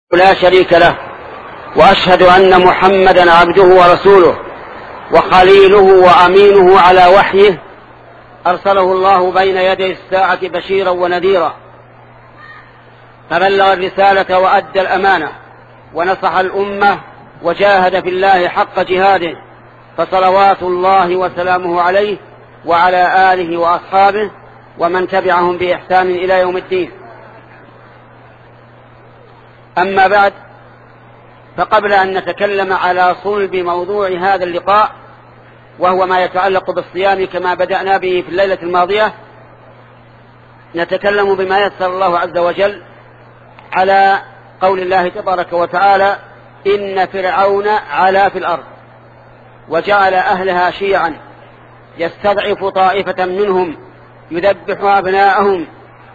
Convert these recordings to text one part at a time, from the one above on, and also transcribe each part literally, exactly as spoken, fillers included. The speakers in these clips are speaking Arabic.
لا شريك له، وأشهد أن محمدا عبده ورسوله وخليله وأمينه على وحيه، أرسله الله بين يدي الساعة بشيرا ونذيرا، فبلغ الرسالة وأدى الأمانة ونصح الأمة وجاهد في الله حق جهاده، فصلوات الله وسلامه عليه وعلى آله وأصحابه ومن تبعهم بإحسان إلى يوم الدين. أما بعد، فقبل أن نتكلم على صلب موضوع هذا اللقاء وهو ما يتعلق بالصيام كما بدأنا به في الليلة الماضية، نتكلم بما يسر الله عز وجل على قول الله تبارك وتعالى: إن فرعون علا في الأرض وجعل أهلها شيعا يستضعف طائفة منهم يذبح أبناءهم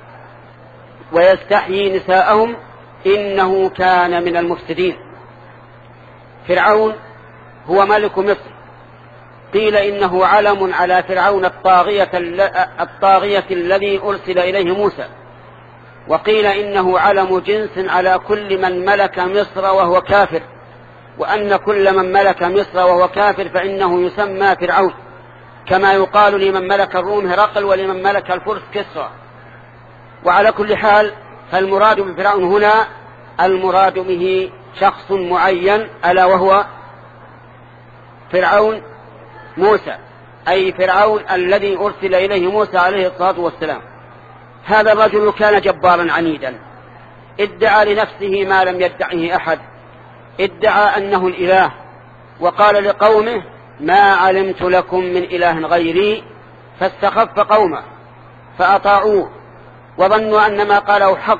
ويستحيي نساءهم إنه كان من المفسدين. فرعون هو ملك مصر، قيل إنه علم على فرعون الطاغية, الطاغية الذي أرسل إليه موسى، وقيل إنه علم جنس على كل من ملك مصر وهو كافر، وأن كل من ملك مصر وهو كافر فإنه يسمى فرعون، كما يقال لمن ملك الروم هرقل ولمن ملك الفرس كسرى. وعلى كل حال، فالمراد بفرعون هنا المراد به شخص معين، ألا وهو فرعون موسى، أي فرعون الذي أرسل إليه موسى عليه الصلاة والسلام. هذا الرجل كان جبارا عنيدا، ادعى لنفسه ما لم يدعه أحد، ادعى أنه الإله، وقال لقومه: ما علمت لكم من إله غيري، فاستخف قومه فأطاعوه وظنوا أن ما قاله حق،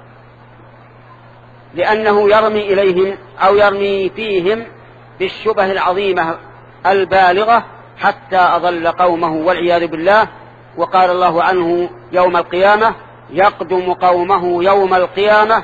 لأنه يرمي إليهم أو يرمي فيهم بالشبه العظيمة البالغة حتى أضل قومه والعياذ بالله. وقال الله عنه يوم القيامة: يقدم قومه يوم القيامة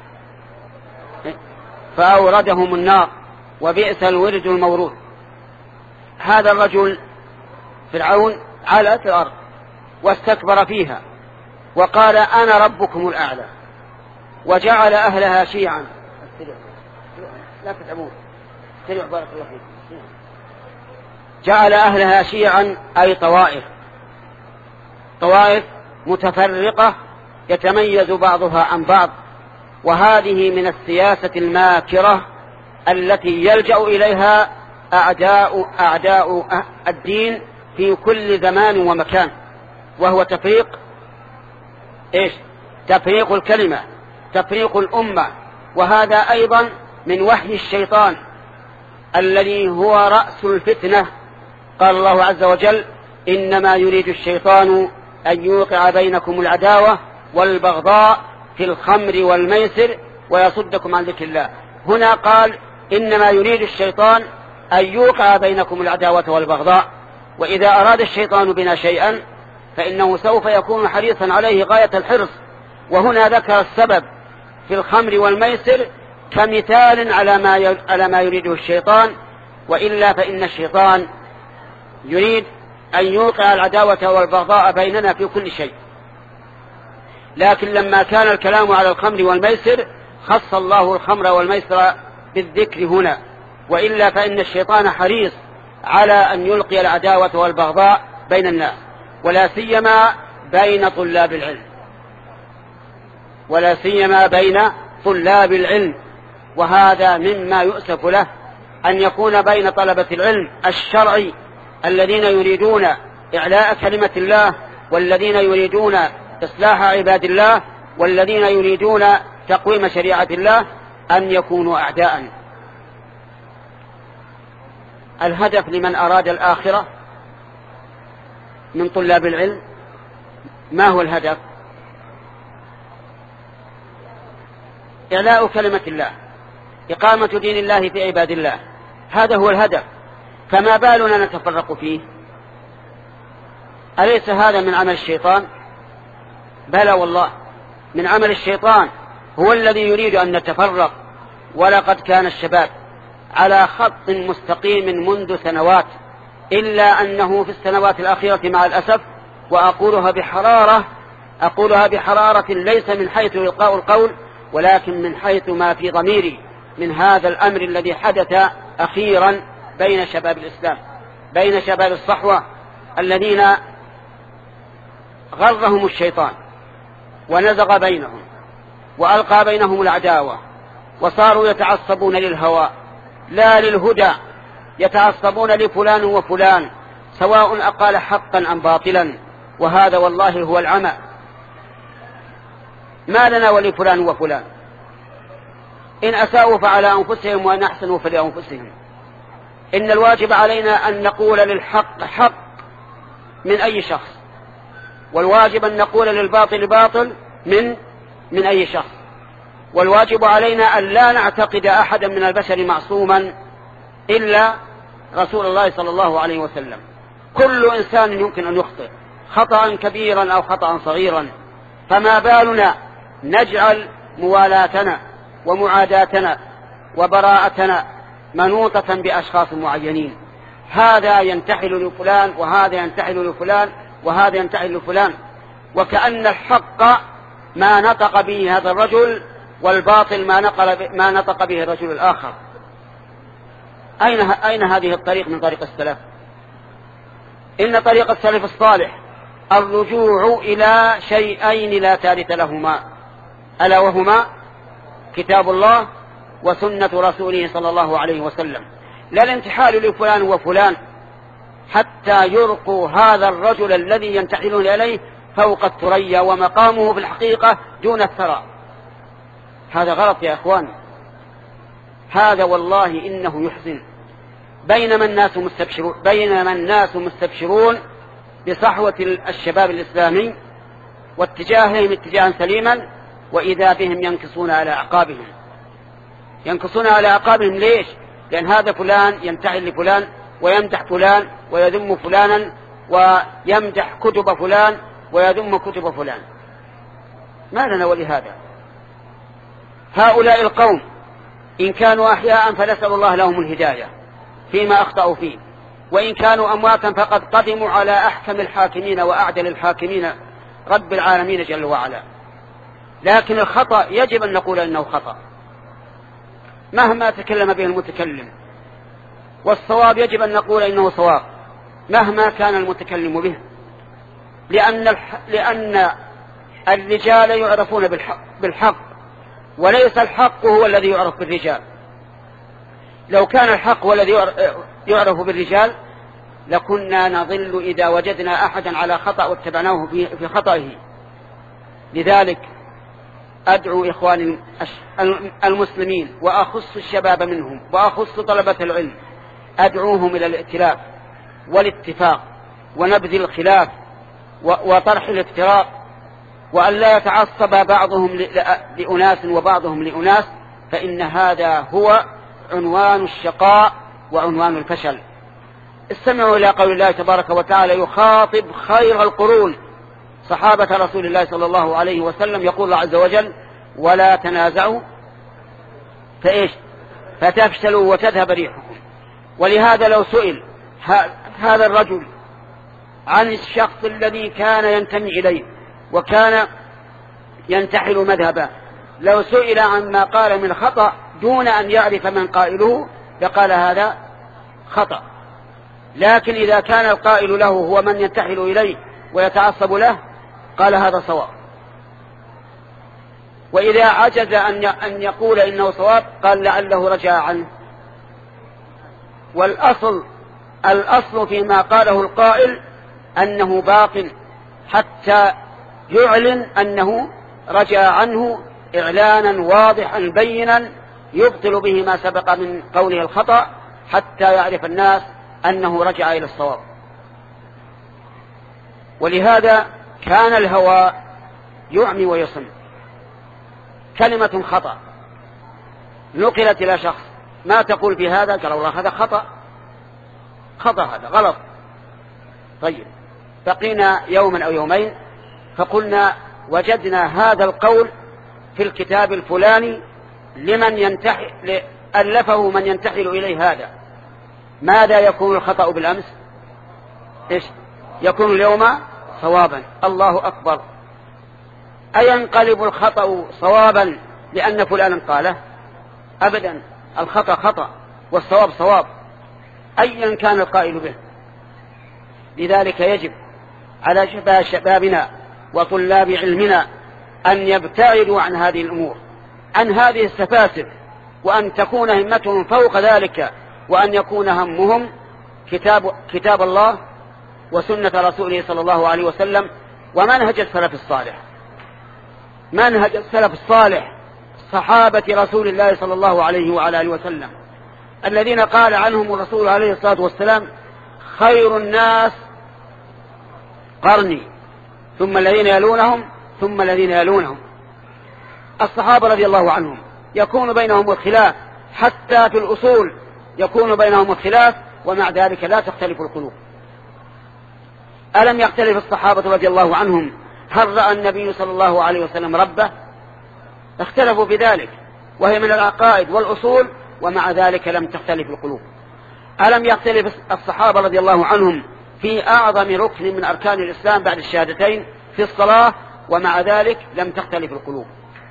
فأوردهم النار وبئس الورد المورود. هذا الرجل فرعون علا في الأرض واستكبر فيها وقال: أنا ربكم الأعلى، وجعل أهلها شيعا. لا تتعبون، بارك الله فيك. جعل أهلها شيعا أي طوائف، طوائف متفرقة يتميز بعضها عن بعض، وهذه من السياسة الماكرة التي يلجأ إليها أعداء أعداء الدين في كل زمان ومكان، وهو تفريق إيش؟ تفريق الكلمة، تفريق الأمة. وهذا أيضا من وحي الشيطان الذي هو رأس الفتنة. قال الله عز وجل: إنما يريد الشيطان أن يوقع بينكم العداوة والبغضاء في الخمر والميسر ويصدكم عن ذكر الله. هنا قال: إنما يريد الشيطان أن يوقع بينكم العداوة والبغضاء، وإذا أراد الشيطان بنا شيئا فإنه سوف يكون حريصا عليه غاية الحرص. وهنا ذكر السبب في الخمر والميسر كمثال على ما على ما يريده الشيطان، وإلا فإن الشيطان يريد أن يوقع العداوة والبغضاء بيننا في كل شيء. لكن لما كان الكلام على الخمر والميسر خص الله الخمر والميسر بالذكر هنا، وإلا فإن الشيطان حريص على أن يلقي العداوة والبغضاء بين الناس، ولا سيما بين طلاب العلم، ولا سيما بين طلاب العلم. وهذا مما يؤسف له، أن يكون بين طلبة العلم الشرعي الذين يريدون إعلاء كلمة الله، والذين يريدون إصلاح عباد الله، والذين يريدون تقويم شريعة الله، أن يكونوا أعداء. الهدف لمن أراد الآخرة من طلاب العلم، ما هو الهدف؟ إعلاء كلمة الله، إقامة دين الله في عباد الله، هذا هو الهدف. فما بالنا نتفرق فيه؟ أليس هذا من عمل الشيطان؟ بلى والله، من عمل الشيطان. هو الذي يريد أن نتفرق. ولقد كان الشباب على خط مستقيم منذ سنوات، إلا أنه في السنوات الأخيرة مع الأسف، وأقولها بحرارة أقولها بحرارة ليس من حيث إلقاء القول، ولكن من حيث ما في ضميري من هذا الأمر الذي حدث أخيرا بين شباب الإسلام، بين شباب الصحوة الذين غرهم الشيطان ونزغ بينهم وألقى بينهم العداوة، وصاروا يتعصبون للهوى لا للهدى، يتعصبون لفلان وفلان سواء أقال حقا أم باطلا، وهذا والله هو العمى. ما لنا ولفلان وفلان، إن أساءوا فعلى أنفسهم وإن أحسنوا فلأنفسهم. إن الواجب علينا أن نقول للحق حق من أي شخص، والواجب أن نقول للباطل باطل من من أي شخص، والواجب علينا أن لا نعتقد أحدا من البشر معصوما إلا رسول الله صلى الله عليه وسلم. كل إنسان يمكن أن يخطئ خطأ كبيرا أو خطأ صغيرا، فما بالنا نجعل موالاتنا ومعاداتنا وبراءتنا منوطة بأشخاص معينين، هذا ينتحل لفلان وهذا ينتحل لفلان وهذا ينتحل لفلان، وكأن الحق ما نطق به هذا الرجل والباطل ما, نقل ما نطق به الرجل الآخر. أين, أين هذه الطريق من طريق السلف؟ إن طريق السلف الصالح الرجوع إلى شيئين لا ثالث لهما، ألا وهما كتاب الله وسنة رسوله صلى الله عليه وسلم، لا الانتحال لفلان وفلان حتى يرقوا هذا الرجل الذي ينتحلون إليه فوق الثريا ومقامه في الحقيقة دون الثرى. هذا غلط يا أخوان، هذا والله إنه يحزن. بينما الناس مستبشرون, بينما الناس مستبشرون بصحوة الشباب الإسلامي واتجاههم اتجاها سليما، وإذا بهم ينكصون على أعقابهم. ينكصون على أعقابهم ليش؟ لأن هذا فلان ينتحل لفلان ويمدح فلان ويذم فلانا ويمدح كتب فلان ويذم كتب فلان. ما لنا ولهذا؟ هؤلاء القوم إن كانوا أحياء فنسأل الله لهم الهداية فيما أخطأوا فيه، وإن كانوا أمواتا فقد قدموا على أحكم الحاكمين وأعدل الحاكمين رب العالمين جل وعلا. لكن الخطأ يجب أن نقول أنه خطأ مهما تكلم به المتكلم، والصواب يجب أن نقول إنه صواب مهما كان المتكلم به، لأن, الح... لأن الرجال يعرفون بالحق, بالحق وليس الحق هو الذي يعرف بالرجال. لو كان الحق هو الذي يعرف بالرجال لكنا نضل إذا وجدنا أحدا على خطأ واتبعناه في خطأه. لذلك أدعو إخواني المسلمين وأخص الشباب منهم وأخص طلبة العلم، أدعوهم إلى الائتلاف والاتفاق ونبذ الخلاف وطرح الافتراق، وأن لا يتعصب بعضهم لأناس وبعضهم لأناس، فإن هذا هو عنوان الشقاء وعنوان الفشل. استمعوا إلى قول الله تبارك وتعالى يخاطب خير القرون صحابة رسول الله صلى الله عليه وسلم، يقول الله عز وجل ولا تنازعوا فإيش فتفشلوا وتذهب ريحكم. ولهذا لو سئل هذا الرجل عن الشخص الذي كان ينتمي إليه وكان ينتحل مذهبه، لو سئل عما قال من خطأ دون أن يعرف من قائله لقال هذا خطأ. لكن إذا كان القائل له هو من ينتحل إليه ويتعصب له قال هذا صواب، وإذا عجز أن يقول إنه صواب قال لعله رجع عنه. والأصل الأصل فيما قاله القائل أنه باق حتى يعلن أنه رجع عنه إعلانا واضحا بينا يبطل به ما سبق من قوله الخطأ، حتى يعرف الناس أنه رجع إلى الصواب. ولهذا كان الهوى يعمي ويصم. كلمة خطأ نقلت إلى شخص، ما تقول في هذا؟ قال الله هذا خطأ، خطأ هذا غلط. طيب بقينا يوما أو يومين فقلنا وجدنا هذا القول في الكتاب الفلاني لمن ينتحل ألفه من ينتحل إليه هذا. ماذا يكون الخطأ بالأمس؟ إيش يكون اليوم؟ صوابا. الله أكبر. أينقلب الخطأ صوابا لأن فلانا قاله، أبدا، الخطأ خطأ والصواب صواب أيا كان القائل به. لذلك يجب على شبابنا وطلاب علمنا أن يبتعدوا عن هذه الأمور، عن هذه السفاسف، وأن تكون همتهم فوق ذلك، وأن يكون همهم كتاب, كتاب الله وسنة رسوله صلى الله عليه وسلم ومنهج السلف الصالح، منهج السلف الصالح صحابة رسول الله صلى الله عليه وعلى آله وسلم، الذين قال عنهم الرسول عليه الصلاة والسلام: خير الناس قرني ثم الذين يلونهم ثم الذين يلونهم. الصحابة رضي الله عنهم يكون بينهم الخلاف، حتى في الأصول يكون بينهم الخلاف، ومع ذلك لا تختلف القلوب. ألم يختلف الصحابة رضي الله عنهم هل رأى النبي صلى الله عليه وسلم ربه؟ اختلفوا بذلك، وهي من العقائد والأصول، ومع ذلك لم تختلف القلوب. ألم يختلف الصحابة رضي الله عنهم في أعظم ركن من أركان الإسلام بعد الشهادتين في الصلاة، ومع ذلك لم تختلف القلوب.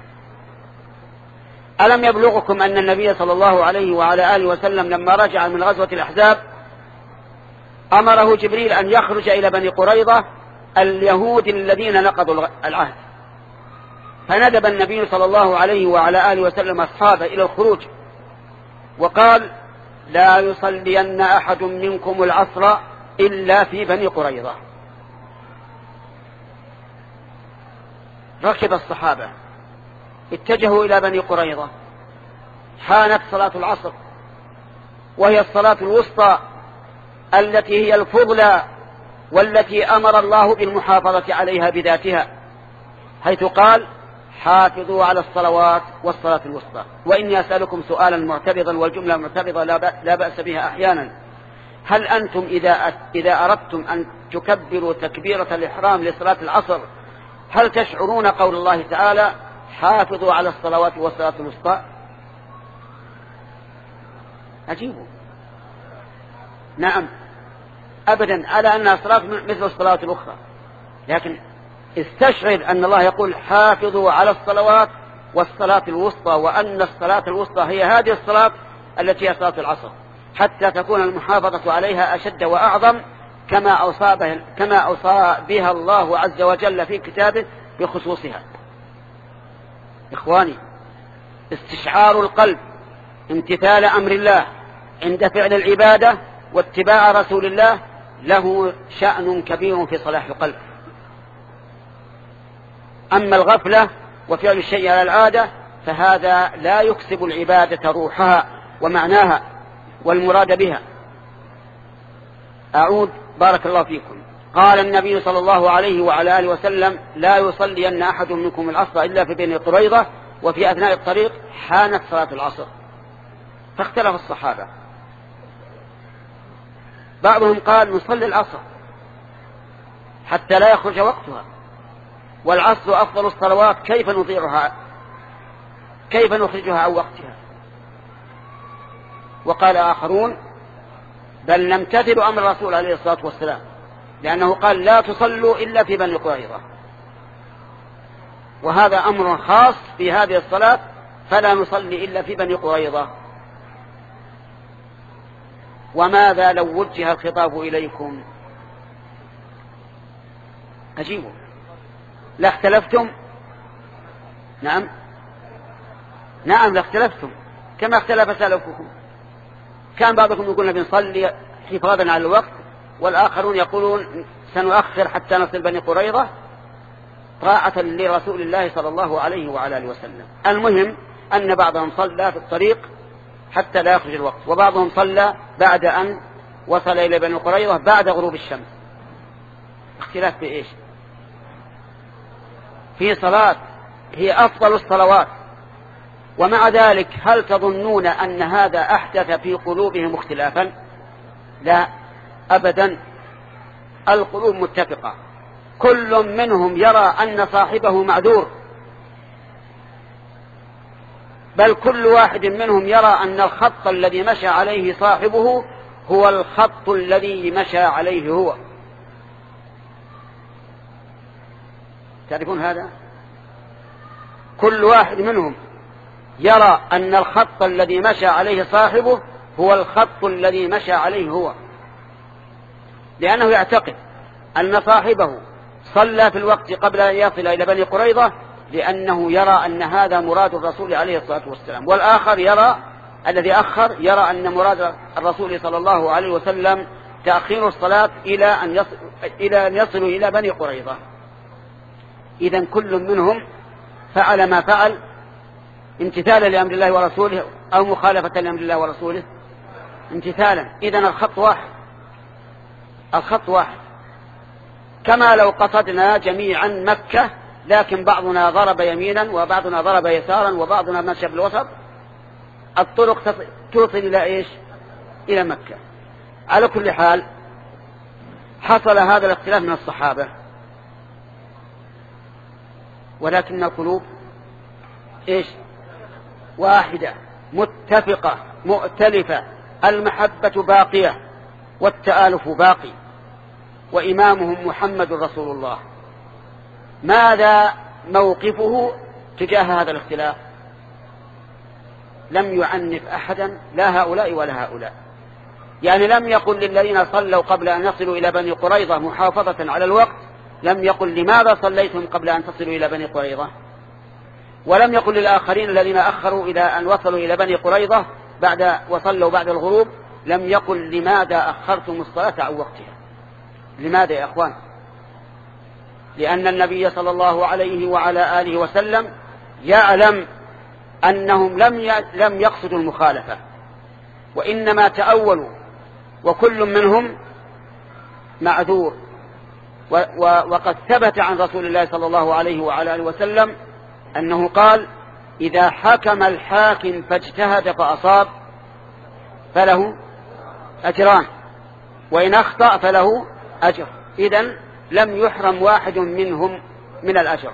ألم يبلغكم أن النبي صلى الله عليه وعلى آله وسلم لما رجع من غزوة الأحزاب أمره جبريل أن يخرج إلى بني قريظة اليهود الذين نقضوا العهد، فندب النبي صلى الله عليه وعلى آله وسلم أصحابه إلى الخروج، وقال: لا يصلين أحد منكم العصر إلا في بني قريظة. ركب الصحابة اتجهوا إلى بني قريظة، حانت صلاة العصر، وهي الصلاة الوسطى التي هي الفضلى، والتي أمر الله بالمحافظة عليها بذاتها، حيث قال: حافظوا على الصلوات والصلاة الوسطى. وإني أسألكم سؤالا معترضا، والجملة معترضة لا بأس بها أحيانا: هل أنتم إذا إذا أردتم أن تكبروا تكبيرة الإحرام لصلاة العصر هل تشعرون قول الله تعالى: حافظوا على الصلوات والصلاة الوسطى؟ أجيبوا: نعم، أبدا، على أنها صلاة مثل الصلاة الأخرى، لكن استشعر أن الله يقول: حافظوا على الصلوات والصلاة الوسطى، وأن الصلاة الوسطى هي هذه الصلاة التي هي صلاة العصر، حتى تكون المحافظة عليها أشد وأعظم، كما أوصى بها, كما أوصى بها الله عز وجل في كتابه بخصوصها. إخواني، استشعار القلب امتثال أمر الله عند فعل العبادة واتباع رسول الله له شأن كبير في صلاح القلب. أما الغفلة وفعل الشيء على العادة فهذا لا يكسب العبادة روحها ومعناها والمراد بها. أعود بارك الله فيكم. قال النبي صلى الله عليه وعلى آله وسلم: لا يصلين أحد منكم العصر إلا في بني قريظة. وفي أثناء الطريق حانت صلاة العصر، فاختلف الصحابة، بعضهم قال: نصلي العصر حتى لا يخرج وقتها، والعصر أفضل الصلوات، كيف نضيعها، كيف نخرجها عن وقتها؟ وقال آخرون: بل نمتثل أمر الرسول عليه الصلاة والسلام، لأنه قال: لا تصلوا إلا في بني قريظة، وهذا أمر خاص في هذه الصلاة، فلا نصلي إلا في بني قريظة. وماذا لو وجه الخطاب إليكم؟ أجيبوا: لا اختلفتم؟ نعم نعم لا اختلفتم، كما اختلف سلفكم. كان بعضكم يقول بنصلي حفاظا على الوقت، والآخرون يقولون سنؤخر حتى نصل بني قريظة طاعة لرسول الله صلى الله عليه وعلى آله وسلم. المهم أن بعضهم صلى في الطريق حتى لا يخرج الوقت، وبعضهم صلى بعد أن وصل إلى بني قريظة بعد غروب الشمس. اختلاف في إيش؟ في صلاة هي أفضل الصلوات، ومع ذلك هل تظنون أن هذا أحدث في قلوبهم اختلافا؟ لا أبدا، القلوب متفقة، كل منهم يرى أن صاحبه معذور، بل كل واحد منهم يرى أن الخط الذي مشى عليه صاحبه هو الخط الذي مشى عليه هو. تعرفون هذا؟ كل واحد منهم يرى أن الخط الذي مشى عليه صاحبه هو الخط الذي مشى عليه هو، لأنه يعتقد أن صاحبه صلى في الوقت قبل أن يصل إلى بني قريظة، لأنه يرى أن هذا مراد الرسول عليه الصلاة والسلام، والآخر يرى الذي أخر يرى أن مراد الرسول صلى الله عليه وسلم تأخير الصلاة إلى أن يصل إلى أن يصلوا إلى بني قريظة. إذن كل منهم فعل ما فعل امتثالا لأمر الله ورسوله أو مخالفة لأمر الله ورسوله امتثالا. إذن الخط واحد، الخط واحد، كما لو قصدنا جميعا مكة لكن بعضنا ضرب يمينا وبعضنا ضرب يسارا وبعضنا مشى بالوسط، الطرق توصل إلى إيش؟ إلى مكة. على كل حال حصل هذا الاختلاف من الصحابة، ولكن القلوب إيش؟ واحدة متفقة مؤتلفة، المحبة باقية والتآلف باقي، وإمامهم محمد رسول الله. ماذا موقفه تجاه هذا الاختلاف؟ لم يعنف أحدا، لا هؤلاء ولا هؤلاء. يعني لم يقل للذين صلوا قبل أن يصلوا إلى بني قريظة محافظة على الوقت، لم يقل لماذا صليتم قبل أن تصلوا إلى بني قريظة، ولم يقل للآخرين الذين أخروا إلى أن وصلوا إلى بني قريظة بعد وصلوا بعد الغروب، لم يقل لماذا أخرتم الصلاة عن وقتها. لماذا يا أخوان؟ لأن النبي صلى الله عليه وعلى آله وسلم يعلم أنهم لم لم يقصدوا المخالفة، وإنما تأولوا، وكل منهم معذور. وقد ثبت عن رسول الله صلى الله عليه وعلى آله وسلم أنه قال: إذا حكم الحاكم فاجتهد فأصاب فله أجران، وإن أخطأ فله أجر. إذن لم يحرم واحد منهم من الأجر.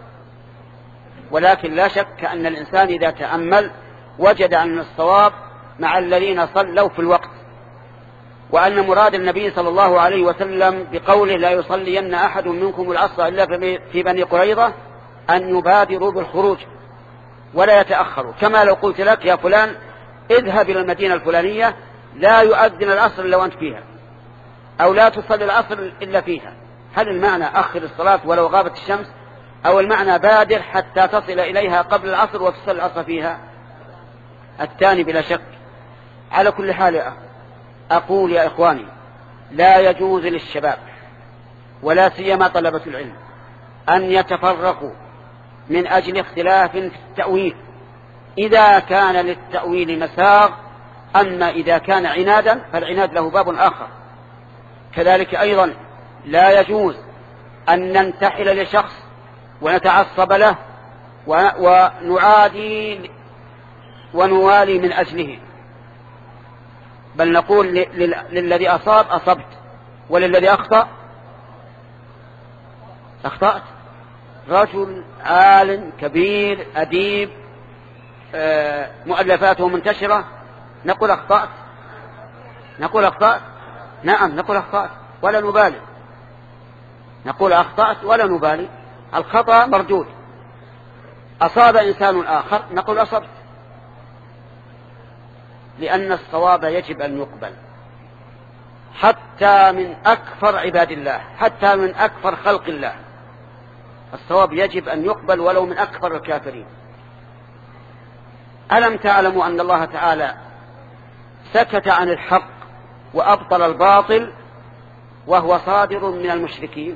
ولكن لا شك أن الإنسان إذا تأمل وجد أن الصواب مع الذين صلوا في الوقت، وأن مراد النبي صلى الله عليه وسلم بقوله: لا يصلين أحد منكم العصر إلا في بني قريظة، أن يبادروا بالخروج ولا يتأخروا. كما لو قلت لك: يا فلان اذهب إلى المدينة الفلانية لا يؤذن العصر إلا وأنت فيها، أو لا تصلي العصر إلا فيها. هل المعنى أخر الصلاة ولو غابت الشمس، أو المعنى بادر حتى تصل إليها قبل العصر وتصلي العصر فيها؟ الثاني بلا شك. على كل حال أقول يا إخواني: لا يجوز للشباب ولا سيما طلبة العلم أن يتفرقوا من أجل اختلاف في التأويل، إذا كان للتأويل مساغ. أما إذا كان عنادا فالعناد له باب آخر. كذلك أيضا لا يجوز أن ننتحل لشخص ونتعصب له ونعادي ونوالي من أجله، بل نقول للذي أصاب أصبت، وللذي أخطأ أخطأت. رجل عالم كبير أديب مؤلفاته منتشرة، نقول أخطأت، نقول أخطأت، نعم نقول أخطأت ولا نبالي، نقول أخطأت ولا نبالي، الخطأ مردود. أصاب إنسان آخر نقول أصبت، لأن الصواب يجب أن يقبل حتى من أكفر عباد الله، حتى من أكفر خلق الله. الصواب يجب أن يقبل ولو من أكفر الكافرين. ألم تعلموا أن الله تعالى سكت عن الحق وأبطل الباطل وهو صادر من المشركين؟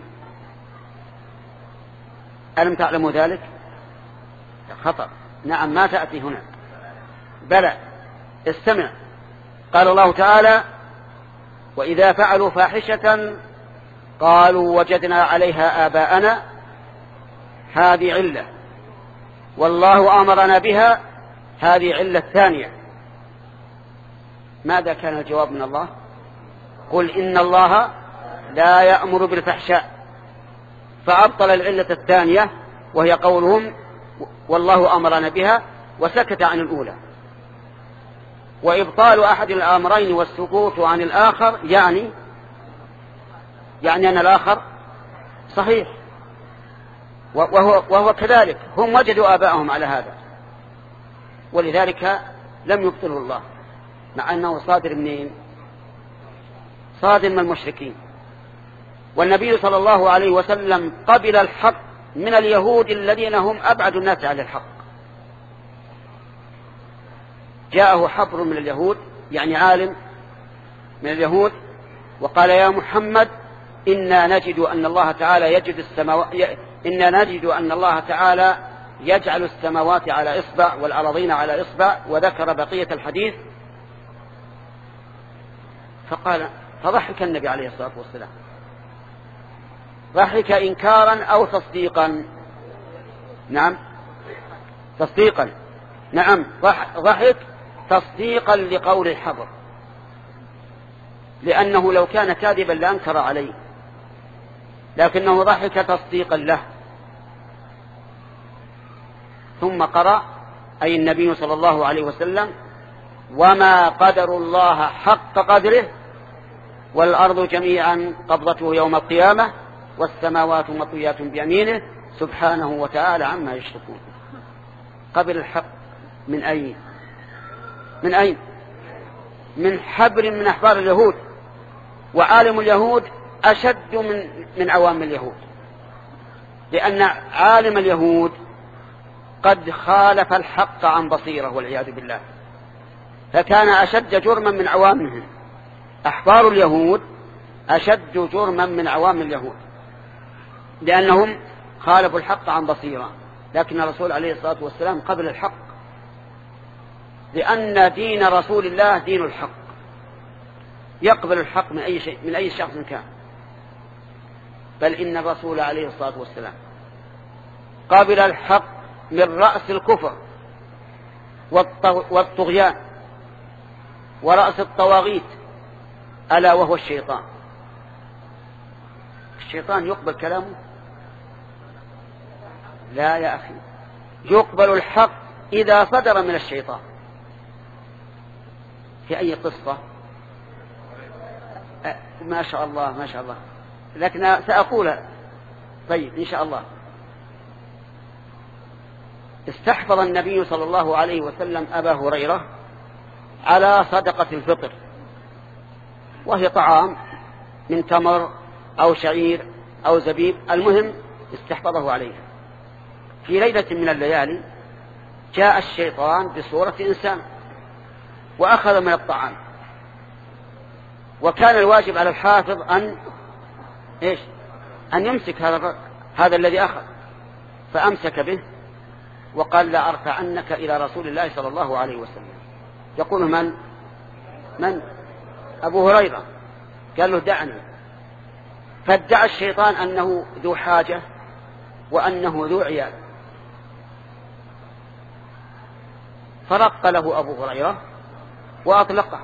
ألم تعلموا ذلك؟ خطأ. نعم ما تأتي هنا، بلى استمع. قال الله تعالى: وإذا فعلوا فاحشة قالوا وجدنا عليها آباءنا، هذه علة، والله أمرنا بها، هذه علة ثانية. ماذا كان الجواب من الله؟ قل إن الله لا يأمر بالفحشاء، فأبطل العلة الثانية وهي قولهم والله أمرنا بها، وسكت عن الأولى. وإبطال أحد الأمرين والسكوت عن الآخر يعني يعني أن الآخر صحيح، وهو, وهو كذلك. هم وجدوا آباءهم على هذا، ولذلك لم يبطله الله، مع أنه صادر منين؟ صادر من المشركين. والنبي صلى الله عليه وسلم قبل الحق من اليهود الذين هم أبعد الناس عن الحق. جاءه حبر من اليهود، يعني عالم من اليهود، وقال: يا محمد، إنا نجد أن الله تعالى يجد السماوات إنا نجد أن الله تعالى يجعل السماوات على إصبع والأراضين على إصبع، وذكر بقية الحديث. فقال فضحك النبي عليه الصلاة والسلام، ضحك إنكارا أو تصديقا؟ نعم تصديقا. نعم ضحك تصديقا لقول الحبر، لأنه لو كان كاذبا لأنكر عليه، لكنه ضحك تصديقا له. ثم قرأ أي النبي صلى الله عليه وسلم: وما قدر الله حق قدره والأرض جميعا قبضته يوم القيامة والسماوات مطويات بيمينه سبحانه وتعالى عما يشركون. قبل الحق من أين؟ من أين؟ من حبر من أحبار اليهود. وعالم اليهود أشد من من عوام اليهود، لأن عالم اليهود قد خالف الحق عن بصيرة والعياذ بالله، فكان أشد جرما من عوامهم. أحبار اليهود أشد جرما من عوام اليهود، لأنهم خالفوا الحق عن بصيرة. لكن الرسول عليه الصلاة والسلام قبل الحق، لأن دين رسول الله دين الحق، يقبل الحق من أي شيء من أي شخص كان. بل إن الرسول عليه الصلاة والسلام قبل الحق من رأس الكفر والطغيان ورأس الطواغيت، ألا وهو الشيطان. الشيطان يقبل كلامه؟ لا يا أخي، يقبل الحق إذا صدر من الشيطان. في أي قصة؟ أه ما شاء الله ما شاء الله، لكن سأقولها طيب إن شاء الله. استحفظ النبي صلى الله عليه وسلم أبا هريرة على صدقة الفطر، وهي طعام من تمر أو شعير أو زبيب، المهم استحفظه عليها. في ليلة من الليالي جاء الشيطان بصورة إنسان وأخذ من الطعام، وكان الواجب على الحافظ أن إيش؟ أن يمسك هذا هذا الذي أخذ، فأمسك به وقال: لا أرفعنك إلى رسول الله صلى الله عليه وسلم. يقول من؟ من؟ أبو هريرة. قال له: دعني. فادعى الشيطان أنه ذو حاجة وأنه ذو عيال، فرق له أبو هريرة وأطلقه.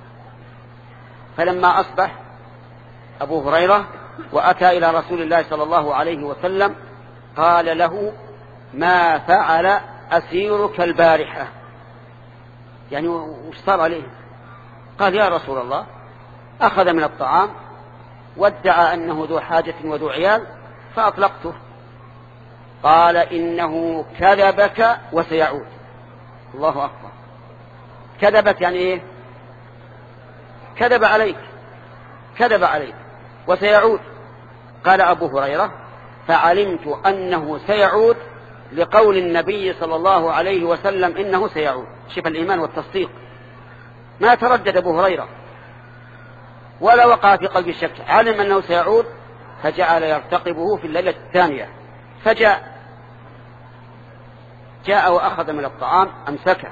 فلما أصبح أبو هريرة وأتى إلى رسول الله صلى الله عليه وسلم قال له: ما فعل أسيرك البارحة؟ يعني وش صار عليه؟ قال: يا رسول الله، أخذ من الطعام وادعى أنه ذو حاجة وذو عيال فأطلقته. قال: إنه كذبك وسيعود. الله أكبر. كذبك يعني إيه؟ كذب عليك، كذب عليك وسيعود. قال أبو هريرة: فعلمت أنه سيعود لقول النبي صلى الله عليه وسلم إنه سيعود. شوف الإيمان والتصديق، ما تردد أبو هريرة ولا وقع في قلب الشك، علم أنه سيعود، فجعل يرتقبه في الليلة الثانية. فجاء جاء وأخذ من الطعام أمسكه،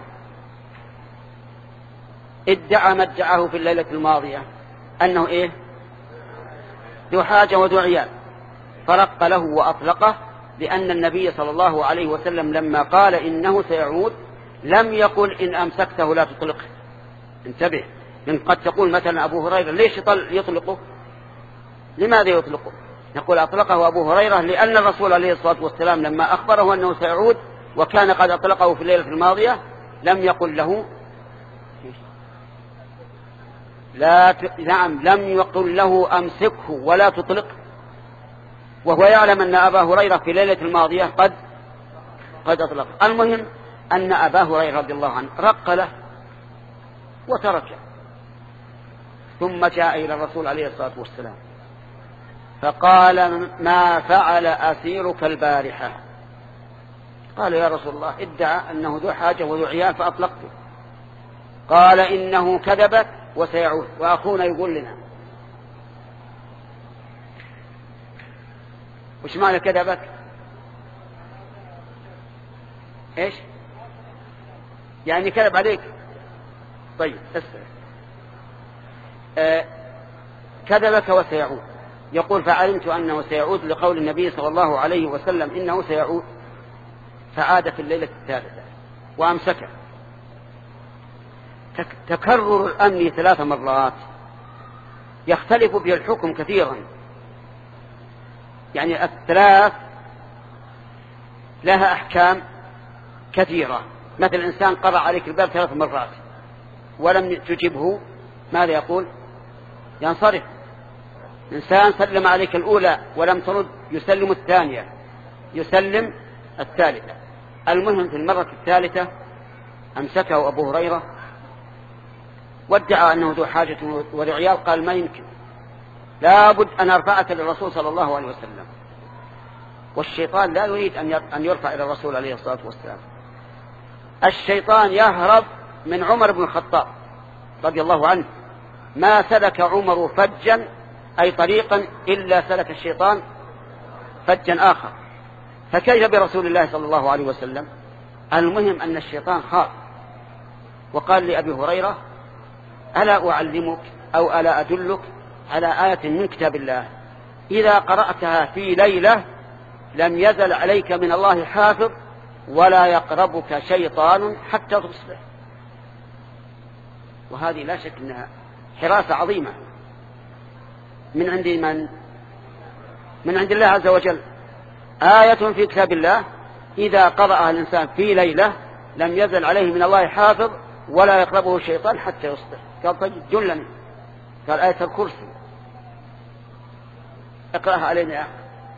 ادعى ما ادعاه في الليلة الماضية أنه إيه؟ ذو حاجة وذو عيال، فرق له وأطلقه، لأن النبي صلى الله عليه وسلم لما قال إنه سيعود لم يقل إن أمسكته لا تطلقه. انتبه، لأن قد تقول مثلا أبو هريرة ليش يطلقه؟ لماذا يطلقه؟ نقول أطلقه أبو هريرة لأن الرسول عليه الصلاة والسلام لما أخبره أنه سيعود وكان قد أطلقه في الليلة الماضية لم يقل له لا ت... نعم لم يقل له أمسكه ولا تطلقه، وهو يعلم أن أبا هريرة في الليلة الماضية قد قد أطلق. المهم أن أبا هريرة رضي الله عنه رق له وتركه، ثم جاء إلى الرسول عليه الصلاة والسلام فقال: ما فعل أسيرك البارحة؟ قال: يا رسول الله ادعى أنه ذو حاجة وذو عيال فأطلقته. قال: إنه كذبك وسيعود، وأخونا يقول لنا. وش معنى كذبك؟ إيش يعني كذب عليك؟ طيب اسمع. آه كذبك وسيعود. يقول: فعلمت أنه سيعود لقول النبي صلى الله عليه وسلم إنه سيعود، فعاد في الليلة الثالثة وأمسكه. تكرر الأمن ثلاث مرات يختلف به الحكم كثيرا، يعني الثلاث لها أحكام كثيرة. مثل إنسان قرأ عليك الباب ثلاث مرات ولم تجبه، ماذا يقول؟ ينصرف. إنسان سلم عليك الأولى ولم ترد، يسلم الثانية، يسلم الثالثة. المهم في المرة الثالثة أمسكه أبو هريرة وادعى أنه ذو حاجة وذو عيال. قال: ما يمكن، لابد أن أرفعك للرسول صلى الله عليه وسلم. والشيطان لا يريد أن يرفع إلى الرسول عليه الصلاة والسلام. الشيطان يهرب من عمر بن الخطاب رضي الله عنه. ما سلك عمر فجا أي طريقا إلا سلك الشيطان فجا آخر، فكيف برسول الله صلى الله عليه وسلم؟ المهم أن الشيطان خاف وقال لأبي هريرة: ألا أعلمك أو ألا أدلك على آية من كتاب الله إذا قرأتها في ليلة لم يزل عليك من الله حافظ ولا يقربك شيطان حتى تصبح. وهذه لا شك أنها حراسة عظيمة من عند من؟ من عند الله عز وجل. آية في كتاب الله إذا قرأها الإنسان في ليلة لم يزل عليه من الله حافظ ولا يقربه الشيطان حتى يصبح. قال: طيب جلني. قال: آية الكرسي. اقرأها علينا يا أخي.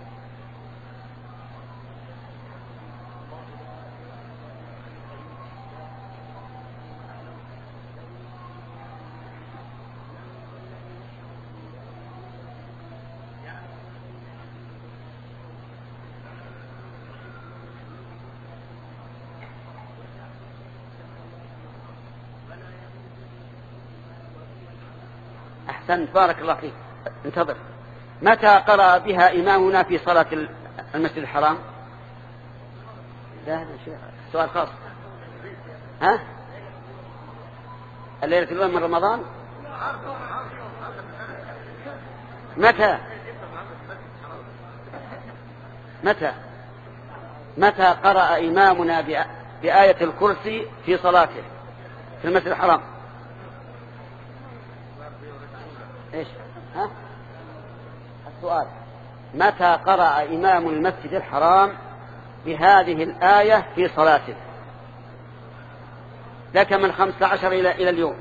أحسنت، بارك الله فيك. انتظر. متى قرأ بها إمامنا في صلاة المسجد الحرام؟ لا شيء سؤال خاص. ها؟ الليلة الأولى من رمضان؟ متى؟ متى؟ متى قرأ إمامنا بآية الكرسي في صلاته في المسجد الحرام؟ إيش؟ ها؟ السؤال: متى قرأ إمام المسجد الحرام بهذه الآية في صلاته؟ لك من خمسة عشر إلى إلى اليوم.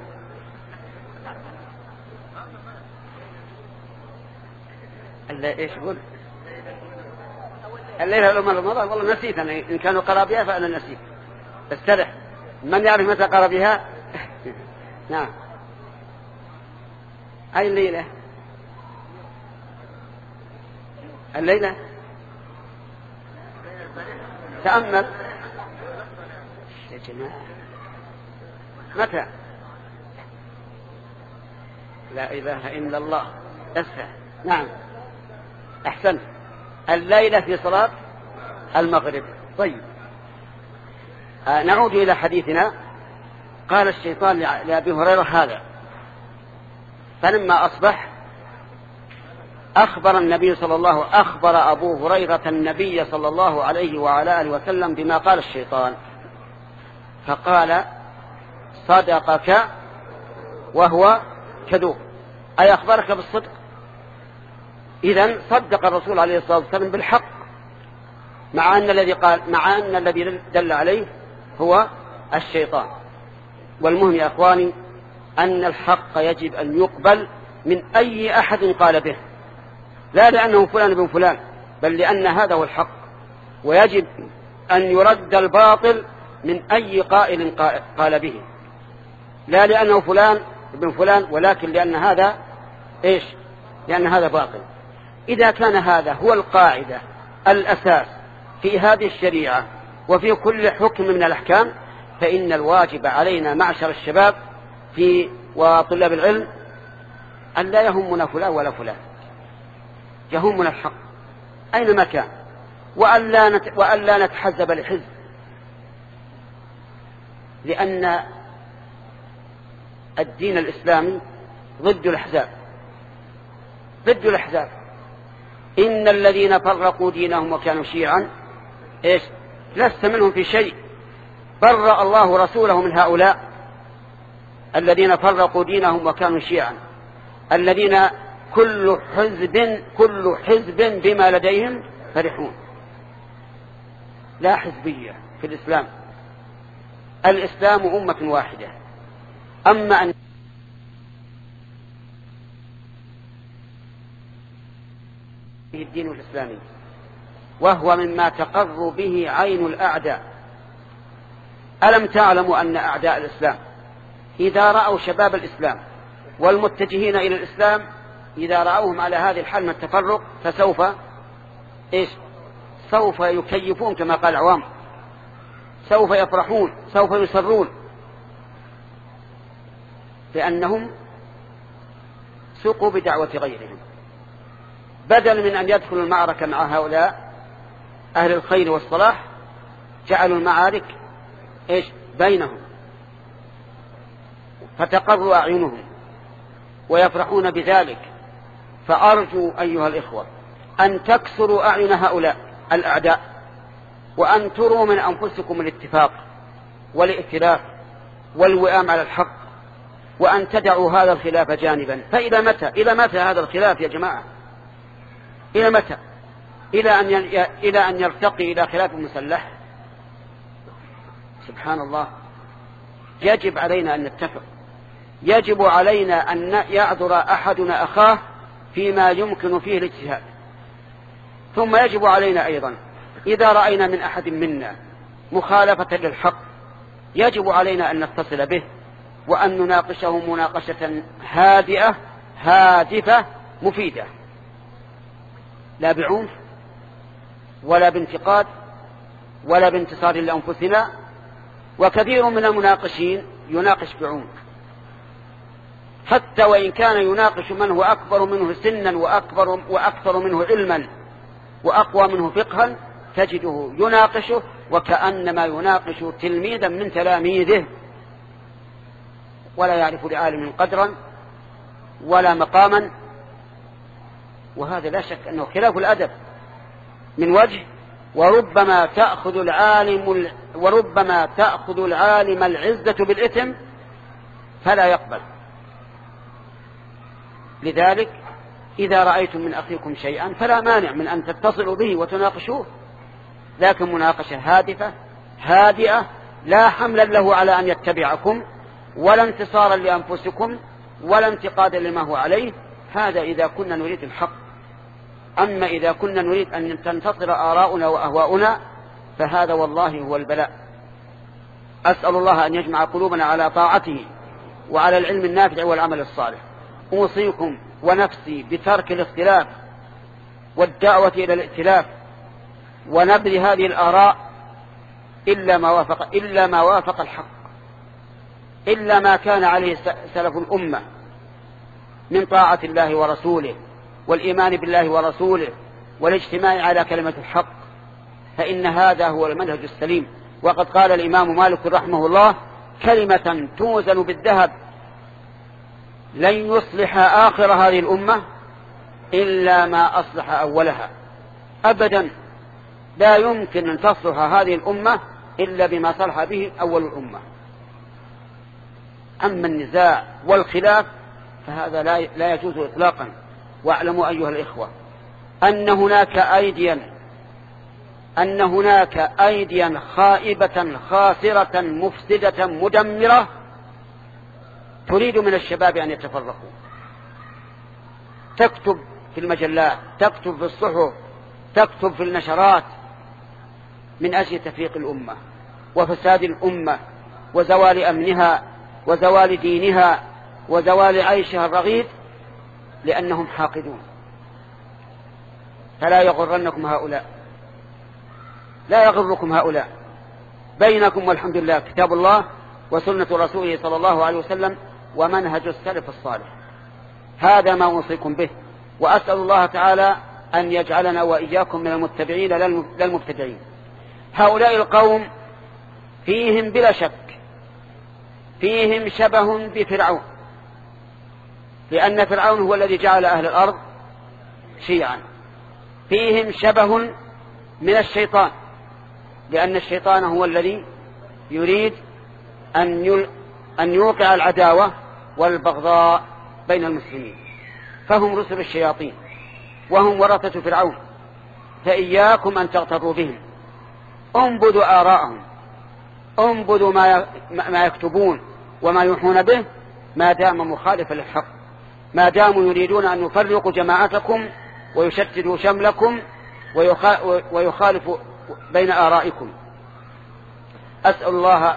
إيش يقول؟ الليلة الأولى من رمضان. والله نسيت أنا، إن كانوا قرأ بها فأنا نسيت. استرح. من يعرف متى قرأ بها؟ نعم. أي الليلة؟ الليلة تأمل يا جماعة. متى؟ لا إله إلا الله. أسفع. نعم أحسن. الليلة في صلاة المغرب. طيب آه نعود إلى حديثنا. قال الشيطان لأبي هريرة هذا، فلما أصبح أخبر النبي صلى الله أخبر أبو هريرة النبي صلى الله عليه وعلى آله وسلم بما قال الشيطان، فقال: صدقك وهو كذوب، أي أخبرك بالصدق. إذن صدق الرسول عليه الصلاة والسلام بالحق، مع أن الذي قال مع أن الذي دل عليه هو الشيطان. والمهم يا أخواني أن الحق يجب أن يقبل من أي أحد قال به، لا لأنه فلان بن فلان، بل لأن هذا هو الحق، ويجب أن يرد الباطل من أي قائل قال به، لا لأنه فلان ابن فلان، ولكن لأن هذا إيش؟ لأن هذا باطل. إذا كان هذا هو القاعدة الأساس في هذه الشريعة وفي كل حكم من الأحكام، فإن الواجب علينا معشر الشباب في وطلاب العلم أن لا يهمنا فلان ولا فلان، يهمنا الحق أينما كان، وأن لا, نت... وأن لا نتحزب لحزب، لأن الدين الإسلامي ضد الأحزاب، ضد الأحزاب. إن الذين فرقوا دينهم وكانوا شيعا إيش؟ لست منهم في شيء، برأ الله رسوله من هؤلاء الذين فرقوا دينهم وكانوا شيعا، الذين كل حزب كل حزب بما لديهم فرحون. لا حزبية في الإسلام، الإسلام أمة واحدة. أما أن الدين الإسلامي وهو مما تقر به عين الأعداء. ألم تعلموا أن أعداء الإسلام إذا رأوا شباب الإسلام والمتجهين إلى الإسلام، إذا رأوهم على هذه الحال من التفرق، فسوف إيش؟ سوف يكيفون كما قال عوام، سوف يفرحون، سوف يسرون، لأنهم سقوا بدعوة غيرهم. بدل من أن يدخلوا المعركة مع هؤلاء أهل الخير والصلاح، جعلوا المعارك إيش؟ بينهم، فتقر أعينهم ويفرحون بذلك. فأرجو أيها الإخوة أن تكسروا أعين هؤلاء الأعداء، وأن تروا من أنفسكم الاتفاق والائتلاف والوئام على الحق، وأن تدعوا هذا الخلاف جانبا. فإلى متى؟ إلى متى هذا الخلاف يا جماعة؟ إلى متى؟ إلى أن إلى أن يرتقي إلى خلاف مسلح؟ سبحان الله. يجب علينا أن نتفق، يجب علينا أن يعذر أحدنا أخاه فيما يمكن فيه الاجتهاد. ثم يجب علينا أيضا إذا رأينا من أحد منا مخالفة للحق، يجب علينا أن نتصل به وأن نناقشه مناقشة هادئة هادفة مفيدة، لا بعنف ولا بانتقاد ولا بانتصار لأنفسنا. وكثير من المناقشين يناقش بعنف، حتى وإن كان يناقش من هو أكبر منه سنا وأكبر وأكثر منه علما وأقوى منه فقها، تجده يناقشه وكأنما يناقش تلميذا من تلاميذه، ولا يعرف لعالم قدرا ولا مقاما. وهذا لا شك أنه خلاف الأدب من وجه، وربما تأخذ العالم وربما تأخذ العالم العزة بالإثم فلا يقبل. لذلك إذا رأيتم من أخيكم شيئا فلا مانع من أن تتصلوا به وتناقشوه، لكن مناقشة هادفة هادئة، لا حملا له على أن يتبعكم ولا انتصارا لأنفسكم ولا انتقادا لما هو عليه. هذا إذا كنا نريد الحق. أما إذا كنا نريد أن تنتصر آراؤنا وأهواؤنا فهذا والله هو البلاء. أسأل الله أن يجمع قلوبنا على طاعته وعلى العلم النافع والعمل الصالح. أوصيكم ونفسي بترك الاختلاف والدعوة إلى الائتلاف ونبذ هذه الآراء إلا ما وافق إلا ما وافق الحق، إلا ما كان عليه سلف الأمة من طاعة الله ورسوله والإيمان بالله ورسوله والاجتماع على كلمة الحق، فإن هذا هو المنهج السليم. وقد قال الإمام مالك رحمه الله: كلمة توزن بالذهب لن يصلح آخر هذه الأمة إلا ما أصلح أولها. أبدا لا يمكن أن تصلح هذه الأمة إلا بما صلح به أول الأمة. أما النزاع والخلاف فهذا لا لا يجوز إطلاقا. واعلموا أيها الإخوة أن هناك أيديا أن هناك أيديا خائبة خاسرة مفسدة مدمرة تريد من الشباب أن يتفرقوا، تكتب في المجلات، تكتب في الصحف، تكتب في النشرات من أجل تفريق الأمة وفساد الأمة وزوال أمنها وزوال دينها وزوال عيشها الرغيد، لأنهم حاقدون. فلا يغرنكم هؤلاء، لا يغركم هؤلاء. بينكم والحمد لله كتاب الله وسنة رسوله صلى الله عليه وسلم ومنهج السلف الصالح. هذا ما أوصيكم به، وأسأل الله تعالى أن يجعلنا وإياكم من المتبعين لا المبتدعين. هؤلاء القوم فيهم بلا شك فيهم شبه بفرعون، لأن فرعون هو الذي جعل أهل الأرض شيعا. فيهم شبه من الشيطان، لأن الشيطان هو الذي يريد أن أن يوقع العداوة والبغضاء بين المسلمين، فهم رسل الشياطين وهم ورثة فرعون. فإياكم أن تغتروا بهم، انبذوا آراءهم، انبذوا ما ما يكتبون وما يوحون به، ما دام مخالفا للحق، ما داموا يريدون أن يفرقوا جماعتكم ويشتتوا شملكم ويخالفوا بين آرائكم. أسأل الله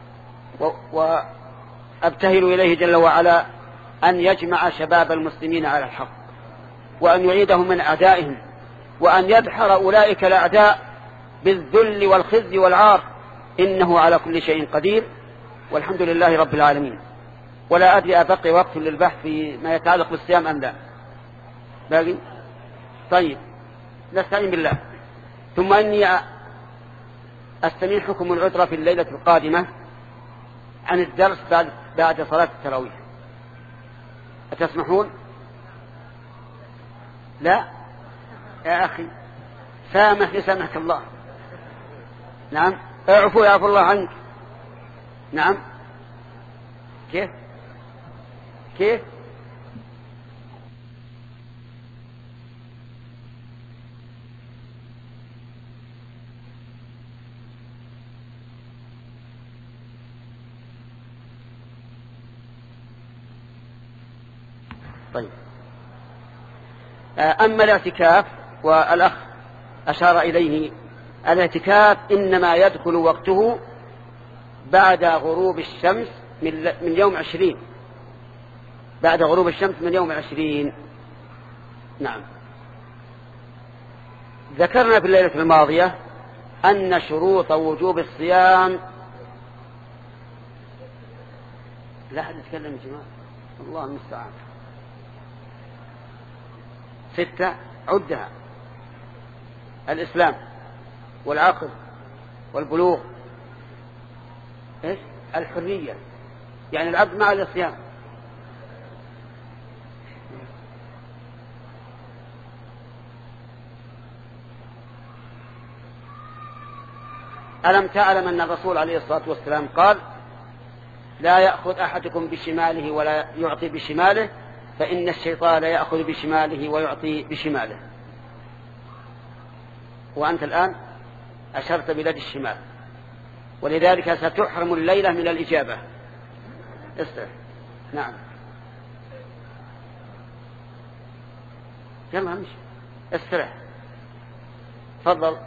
وأبتهل إليه جل وعلا أن يجمع شباب المسلمين على الحق، وأن يعيدهم من أعدائهم، وأن يدحر أولئك الأعداء بالذل والخزي والعار، إنه على كل شيء قدير، والحمد لله رب العالمين. ولا أدري أبقي وقت للبحث في ما يتعلق بالصيام أم لا؟ باقي؟ طيب نستعين بالله. ثم إني أستميحكم العذر في الليلة القادمة عن الدرس بعد بعد صلاة التراويح. أتسمحون؟ لا يا أخي، سامح يسامحك الله. نعم، اعفو يعفو الله عنك. نعم، كيف كيف طيب. أما الاعتكاف، والأخ أشار إليه، الاعتكاف إنما يدخل وقته بعد غروب الشمس من يوم عشرين، بعد غروب الشمس من يوم عشرين. نعم. ذكرنا في الليلة الماضية أن شروط وجوب الصيام، لا أحد يتكلم يا جماعة، الله المستعان. ستة عدها: الإسلام والعقل والبلوغ، إيش؟ الحرية، يعني العبد مع الصيام. ألم تعلم أن الرسول عليه الصلاة والسلام قال: لا يأخذ أحدكم بشماله ولا يعطي بشماله، فإن الشيطان يأخذ بشماله ويعطي بشماله. وأنت الآن أشرت بيد الشمال، ولذلك ستحرم الليلة من الإجابة. استرح. نعم، يلا امشي، استرح، تفضل.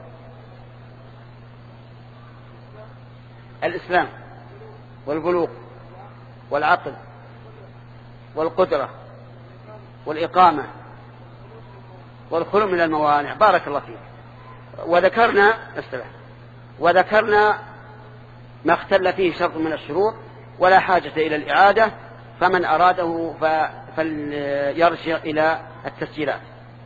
الإسلام والبلوغ والعقل والقدرة والإقامة والخلو من الموانع. بارك الله فيك. وذكرنا استرح وذكرنا ما اختل فيه شرط من الشروط، ولا حاجة إلى الإعادة، فمن أراده فليرجع إلى التسجيلات.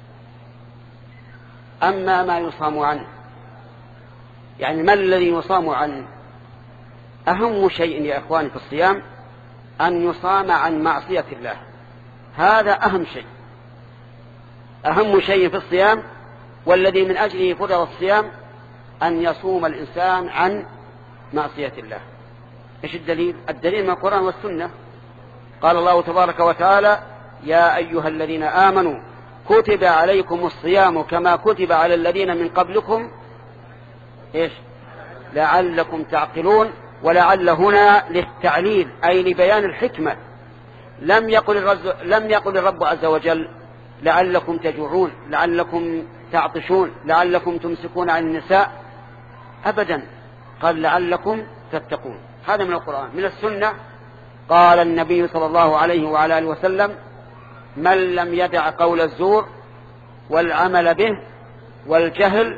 أما ما يصام عنه، يعني ما الذي يصام عنه؟ أهم شيء يا إخواني في الصيام أن يصام عن معصية الله. هذا أهم شيء، أهم شيء في الصيام، والذي من أجله فرض الصيام أن يصوم الإنسان عن معصية الله. إيش الدليل؟ الدليل من القرآن والسنة. قال الله تبارك وتعالى: يا أيها الذين آمنوا كتب عليكم الصيام كما كتب على الذين من قبلكم إيش لعلكم تعقلون. ولعل هنا للتعليل، أي لبيان الحكمة. لم يقل الرب, لم يقل الرب عز وجل لعلكم تجوعون، لعلكم تعطشون، لعلكم تمسكون عن النساء، أبدا. قال لعلكم تتقون. هذا من القرآن. من السنة قال النبي صلى الله عليه وعلى آله وسلم: من لم يدع قول الزور والعمل به والجهل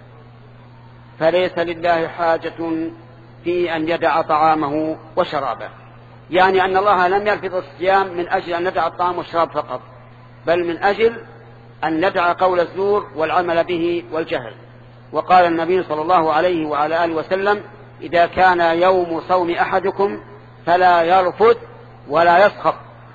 فليس لله حاجة في أن يدع طعامه وشرابه. يعني أن الله لم يرفض الصيام من أجل أن ندع الطعام والشراب فقط، بل من أجل أن ندع قول الزور والعمل به والجهل. وقال النبي صلى الله عليه وعلى آله وسلم: إذا كان يوم صوم أحدكم فلا يرفث ولا يسخط،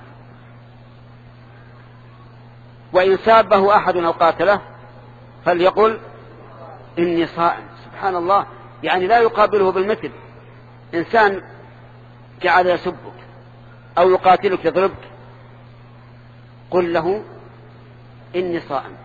وإن سابه أحد أو قاتله فليقل إني صائم. سبحان الله، يعني لا يقابله بالمثل. إنسان جعل يسبك أو يقاتلك يضربك، قل له إني صائم.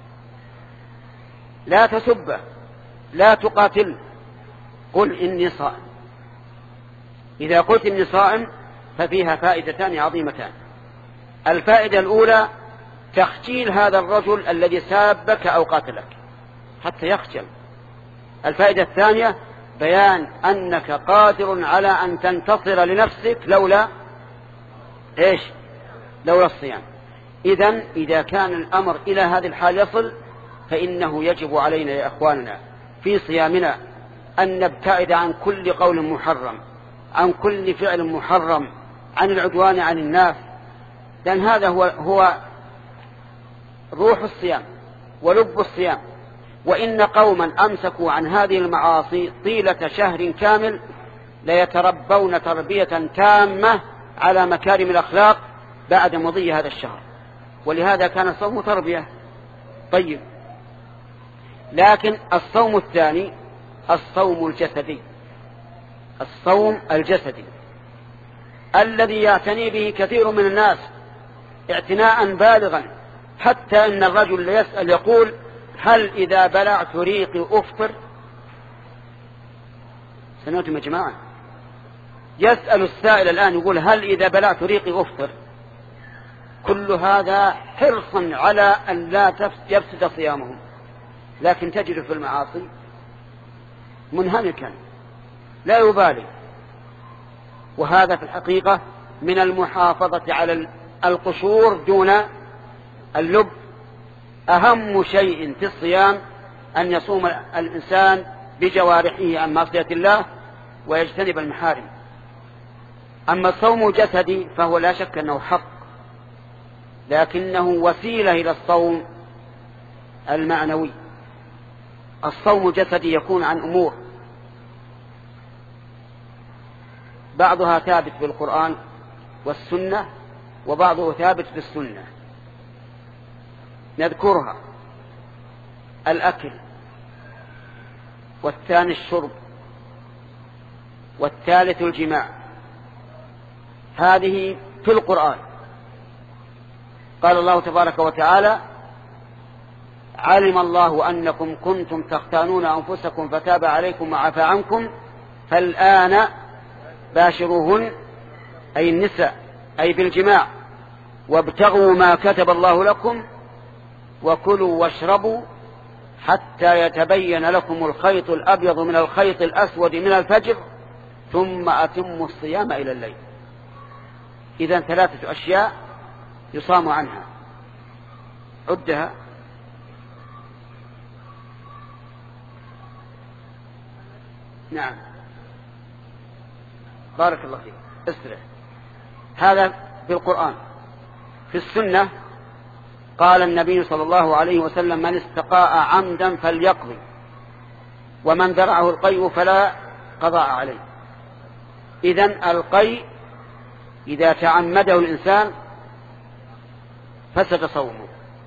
لا تسبه، لا تقاتل، قل إني صائم. إذا قلت إني صائم ففيها فائدتان عظيمتان. الفائدة الأولى تخجيل هذا الرجل الذي سابك أو قاتلك حتى يخجل. الفائدة الثانية بيان أنك قادر على أن تنتصر لنفسك لولا إيش؟ لولا الصيام. إذن إذا كان الأمر إلى هذه الحال يصل فإنه يجب علينا يا أخواننا في صيامنا أن نبتعد عن كل قول محرم، عن كل فعل محرم، عن العدوان عن الناس، لأن هذا هو, هو روح الصيام ولب الصيام. وإن قوما أمسكوا عن هذه المعاصي طيلة شهر كامل ليتربون تربية تامة على مكارم الأخلاق بعد مضي هذا الشهر. ولهذا كان الصوم تربية. طيب، لكن الصوم الثاني الصوم الجسدي، الصوم الجسدي الذي يعتني به كثير من الناس اعتناء بالغا، حتى ان الرجل يسأل يقول: هل إذا بلعت ريقي أفطر؟ سمعتم يا جماعة؟ يسأل السائل الآن يقول: هل إذا بلعت ريقي أفطر؟ كل هذا حرصا على أن لا يفسد صيامهم، لكن تجد في المعاصي منهمكا لا يبالي. وهذا في الحقيقة من المحافظة على القشور دون اللب. أهم شيء في الصيام أن يصوم الإنسان بجوارحه عن معصية الله ويجتنب المحارم. أما الصوم الجسدي فهو لا شك أنه حق، لكنه وسيلة إلى الصوم المعنوي. الصوم الجسدي يكون عن أمور بعضها ثابت بالقرآن والسنة وبعضه ثابت بالسنة. نذكرها: الأكل، والثاني الشرب، والثالث الجماع. هذه في القرآن. قال الله تبارك وتعالى: علم الله أنكم كنتم تختانون أنفسكم فتاب عليكم وعفى عنكم فالآن باشروهن، أي النساء، أي بالجماع، وابتغوا ما كتب الله لكم وكلوا واشربوا حتى يتبين لكم الخيط الأبيض من الخيط الأسود من الفجر ثم أتموا الصيام إلى الليل. إذن ثلاثة أشياء يصام عنها، عدها: نعم، بارك الله فيك، استرح. هذا في القرآن. في السنة قال النبي صلى الله عليه وسلم: من استقاء عمدا فليقضي، ومن ذرعه القيء فلا قضاء عليه. إذن القيء إذا تعمده الإنسان فسد صومه.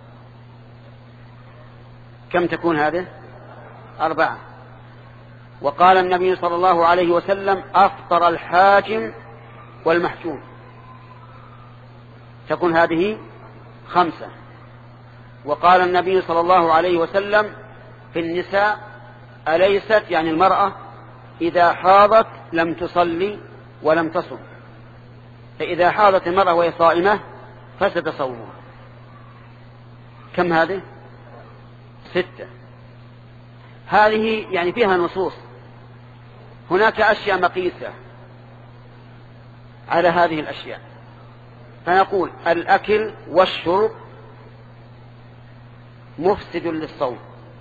كم تكون هذه؟ أربعة. وقال النبي صلى الله عليه وسلم: أفطر الحاجم والمحجوم. تكون هذه خمسة. وقال النبي صلى الله عليه وسلم في النساء: أليست يعني المرأة إذا حاضت لم تصلي ولم تصم، فإذا حاضت المرأة وهي صائمة فسد صومها. كم هذه؟ ستة. هذه يعني فيها نصوص هناك أشياء مقيسة على هذه الأشياء، فنقول الأكل والشرب مفسد للصوم،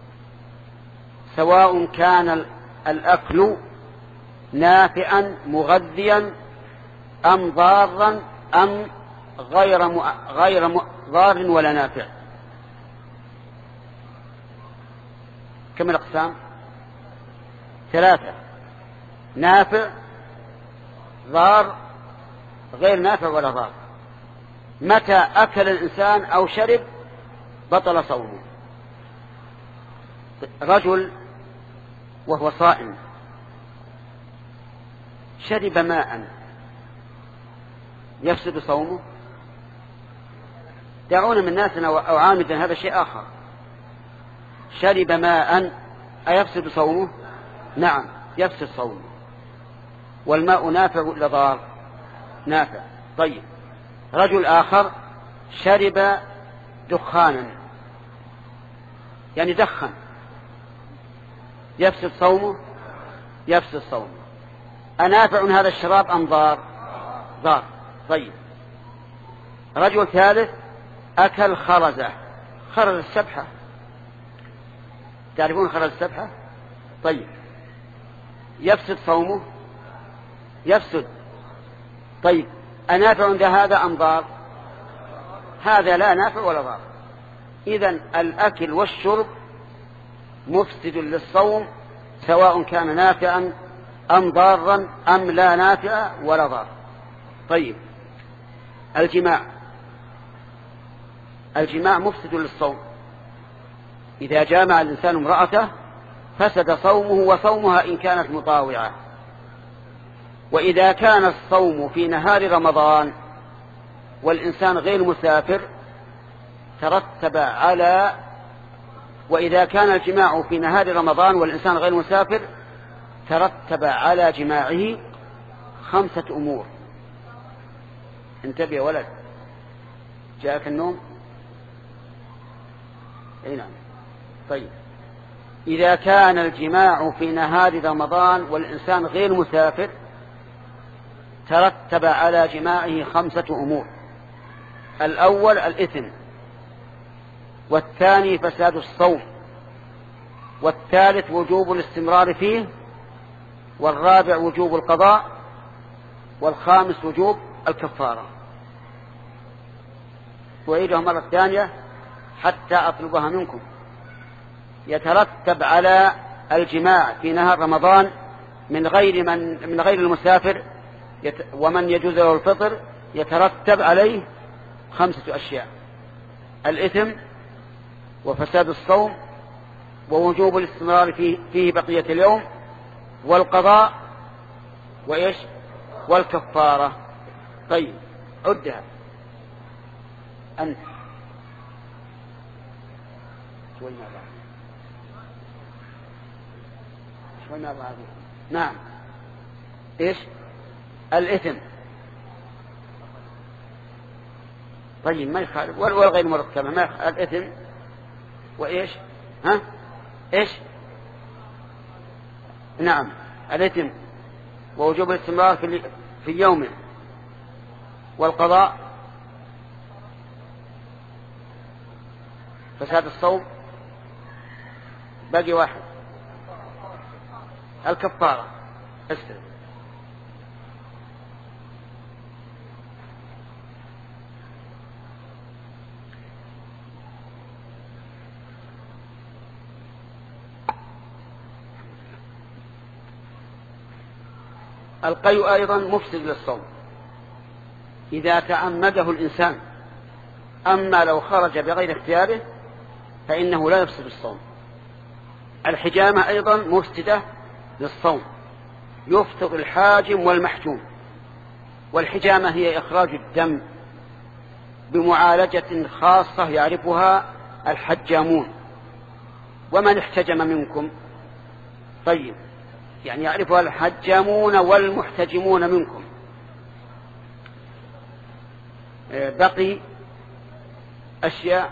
سواء كان الأكل نافعا مغذيا أم ضارا أم غير م... غير م... ضار ولا نافع. كم الأقسام؟ ثلاثة: نافع، ضار، غير نافع ولا ضار. متى أكل الإنسان أو شرب بطل صومه. رجل وهو صائم شرب ماء يفسد صومه؟ دعونا من ناسنا أو عامدا، هذا شيء آخر. شرب ماء أيفسد صومه؟ نعم يفسد صومه. والماء نافع ولا ضار؟ نافع. طيب، رجل آخر شرب دخانا، يعني دخن، يفسد صومه؟ يفسد صومه. أنافع هذا الشراب أم ضار؟ ضار. طيب، رجل ثالث أكل خرزة، خرز السبحة، تعرفون خرز السبحة؟ طيب، يفسد صومه؟ يفسد. طيب، أنافع عند هذا أم ضار؟ هذا لا نافع ولا ضار. إذن الأكل والشرب مفسد للصوم، سواء كان نافعا أم ضارا أم لا نافع ولا ضار. طيب، الجماع، الجماع مفسد للصوم. إذا جامع الإنسان امرأته فسد صومه وصومها إن كانت مطاوعة. وإذا كان الصوم في نهار رمضان والإنسان غير مسافر ترتب على وإذا كان الجماع في نهار رمضان والإنسان غير مسافر ترتب على جماعه خمسة أمور. انتبه يا ولد، جاءك النوم؟ اي نعم. طيب، إذا كان الجماع في نهار رمضان والإنسان غير مسافر ترتب على جماعه خمسة أمور: الأول الإثم، والثاني فساد الصوم، والثالث وجوب الاستمرار فيه، والرابع وجوب القضاء، والخامس وجوب الكفارة. وأعيدها مرة ثانية حتى أطلبها منكم. يترتب على الجماع في نهار رمضان من غير من من غير المسافر يت ومن يجوز له الفطر يترتب عليه خمسة أشياء: الإثم، وفساد الصوم، ووجوب الاستمرار فيه, فيه بقية اليوم، والقضاء، وإيش؟ والكفارة. طيب، عدها أنت شوي مع بعض، شوي مع بعض. نعم، إيش؟ الإثم. طيب، ما يخالف، والغير مرتبة ما يخالف. الإثم وإيش؟ ها؟ إيش؟ نعم، الإثم ووجوب الاستمرار في في يومه، والقضاء، فساد الصوم، باقي واحد: الكفارة. استر. القيء أيضا مفسد للصوم إذا تعمده الإنسان، أما لو خرج بغير اختياره فإنه لا يفسد الصوم. الحجامة أيضا مفسدة للصوم، يفطر الحاجم والمحجوم. والحجامة هي إخراج الدم بمعالجة خاصة يعرفها الحجامون. ومن احتجم منكم؟ طيب، يعني يعرفها الحجامون والمحتجمون منكم. بقي أشياء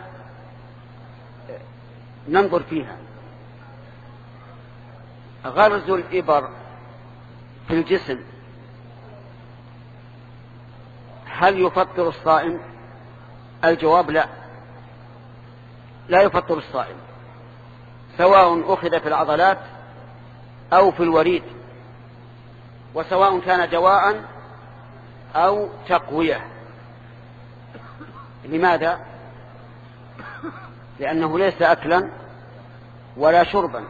ننظر فيها: غرز الإبر في الجسم هل يفطر الصائم؟ الجواب لا، لا يفطر الصائم، سواء أخذ في العضلات أو في الوريد، وسواء كان دواء أو تقوية. لماذا؟ لأنه ليس أكلا ولا شربا،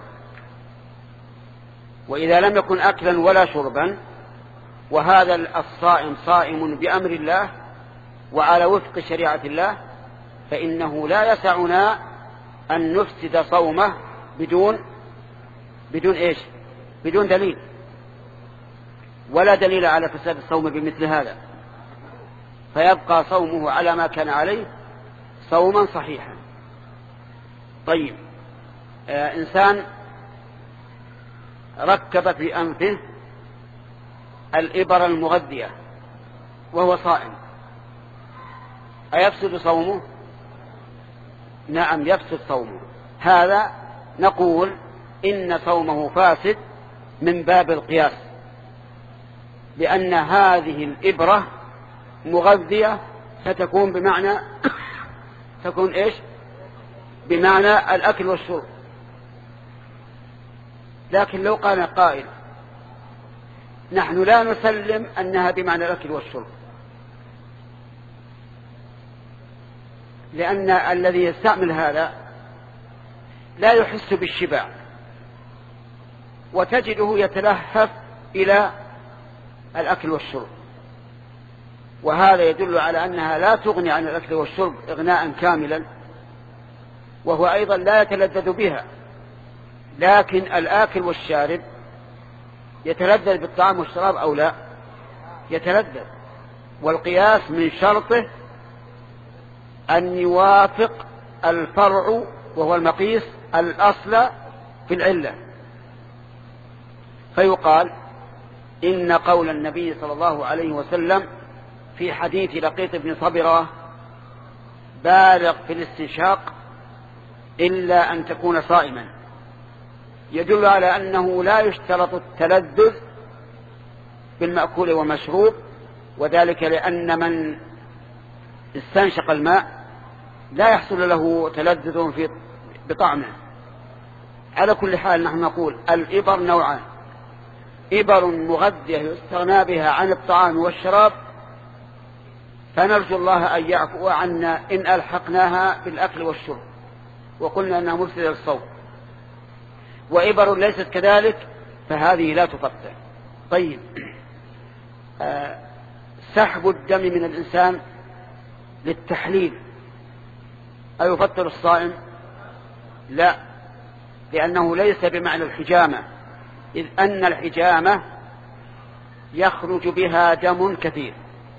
وإذا لم يكن أكلا ولا شربا وهذا الصائم صائم بأمر الله وعلى وفق شريعة الله، فإنه لا يسعنا أن نفسد صومه بدون بدون إيش؟ بدون دليل، ولا دليل على فساد الصوم بمثل هذا، فيبقى صومه على ما كان عليه صوما صحيحا. طيب، آه إنسان ركب في أنفه الإبر المغذية وهو صائم، أيفسد صومه؟ نعم يفسد صومه. هذا نقول إن صومه فاسد من باب القياس، لأن هذه الإبرة مغذية ستكون بمعنى تكون إيش؟ بمعنى الأكل والشرب. لكن لو قال قائل نحن لا نسلم أنها بمعنى الأكل والشرب، لأن الذي يستعمل هذا لا يحس بالشبع، وتجده يتلهف إلى الأكل والشرب، وهذا يدل على أنها لا تغني عن الأكل والشرب إغناء كاملا، وهو أيضا لا يتلذذ بها. لكن الآكل والشارب يتلذذ بالطعام والشراب أو لا؟ يتلذذ، والقياس من شرطه أن يوافق الفرع وهو المقيس الأصل في العلة. فيقال إن قول النبي صلى الله عليه وسلم في حديث لقيط بن صبرة بالغ في الاستنشاق إلا أن تكون صائما يدل على أنه لا يشترط التلذذ بالمأكول والمشروب، وذلك لأن من استنشق الماء لا يحصل له تلذذ في بطعمه. على كل حال نحن نقول الإبر نوعان: إبر مغذية يستغنى بها عن الطعام والشراب، فنرجو الله أن يعفو عنا إن ألحقناها بالأكل والشرب وقلنا أنها مفسدة للصوم، وإبر ليست كذلك فهذه لا تفطر. طيب، آه سحب الدم من الإنسان للتحليل أيفطر الصائم؟ لا، لأنه ليس بمعنى الحجامة، إذ أن الحجامة يخرج بها دم كثير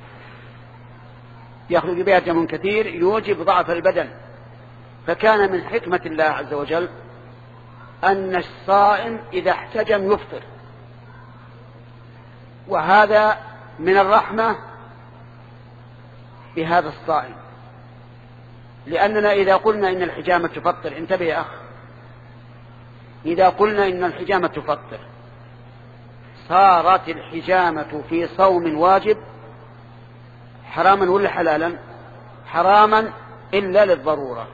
يخرج بها دم كثير يوجب ضعف البدن، فكان من حكمة الله عز وجل أن الصائم إذا احتجم يفطر، وهذا من الرحمة بهذا الصائم، لأننا إذا قلنا إن الحجامة تفطر، انتبه يا أخ، إذا قلنا إن الحجامة تفطر صارت الحجامة في صوم واجب حراما ولا حلالا؟ حراما إلا للضرورة.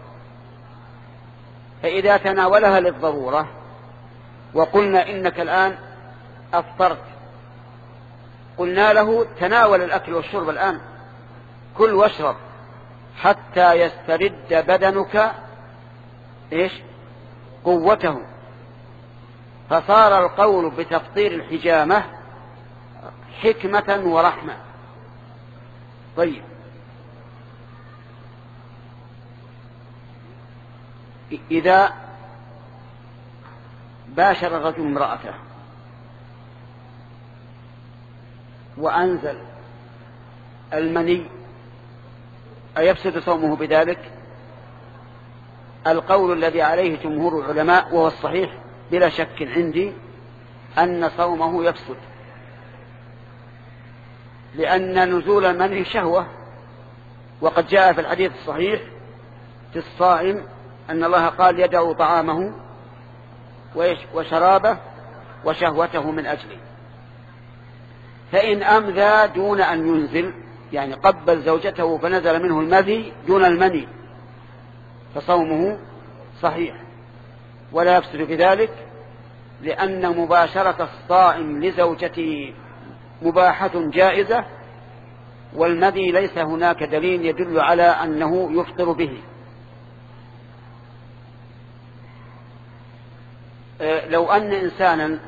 فإذا تناولها للضرورة وقلنا إنك الآن أفطرت، قلنا له تناول الأكل والشرب الآن، كل واشرب حتى يسترد بدنك إيش؟ قوته، فصار القول بتفطير الحجامة حكمة ورحمة. طيب، إذا باشر الرجل امرأته وأنزل المني أيفسد صومه بذلك؟ القول الذي عليه جمهور العلماء وهو الصحيح بلا شك عندي أن صومه يفسد، لأن نزول المني شهوة، وقد جاء في الحديث الصحيح في الصائم أن الله قال يدعو طعامه وشرابه وشهوته من أجله. فإن أمذى دون أن ينزل، يعني قبل زوجته فنزل منه المذي دون المني، فصومه صحيح ولا يفسد بذلك، لأن مباشرة الصائم لزوجته مباحة جائزة، والمذي ليس هناك دليل يدل على أنه يفطر به. لو أن إنسانا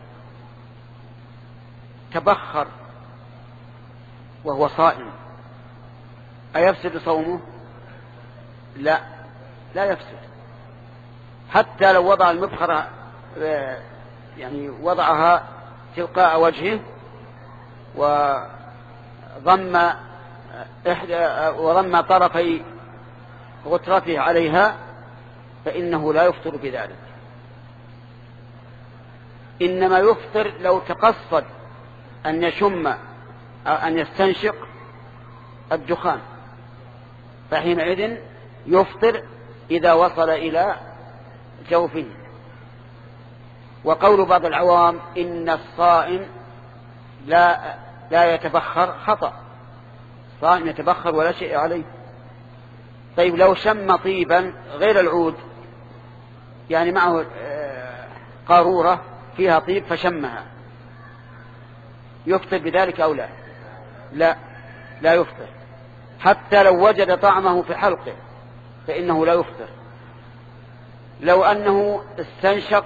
تبخر وهو صائم أيفسد صومه؟ لا، لا يفسد، حتى لو وضع المبخرة يعني وضعها تلقاء وجهه وضم إحدى وضم طرفي غترته عليها فإنه لا يفطر بذلك، إنما يفطر لو تقصد أن يشم أو أن يستنشق الدخان، فحينئذ يفطر إذا وصل إلى جوفه. وقول بعض العوام إن الصائم لا لا يتبخر خطأ، الصائم يتبخر ولا شيء عليه. طيب لو شم طيبا غير العود، يعني معه قارورة فيها طيب فشمها، يفطر بذلك أو لا؟ لا، لا يفطر، حتى لو وجد طعمه في حلقه فإنه لا يفطر. لو أنه استنشق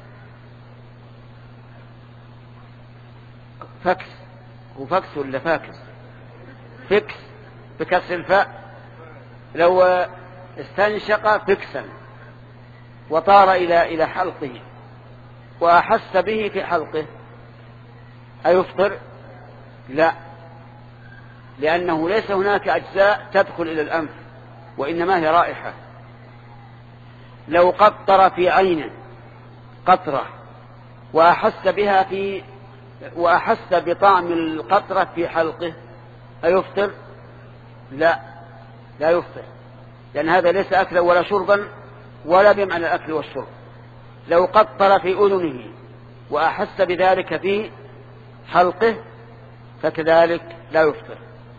فكس، وفكس ولا فاكس؟ فكس بكسر الفاء. لو استنشق فكسا وطار إلى إلى حلقه وأحس به في حلقه أيفطر؟ لا، لأنه ليس هناك أجزاء تدخل إلى الأنف، وإنما هي رائحة. لو قطر في عينه قطرة وأحس بها في وأحس بطعم القطرة في حلقه أيفطر؟ لا، لا يفطر، لأن هذا ليس أكلا ولا شربا ولا بمعنى الأكل والشرب. لو قطر في أذنه وأحس بذلك في حلقه فكذلك لا يفطر.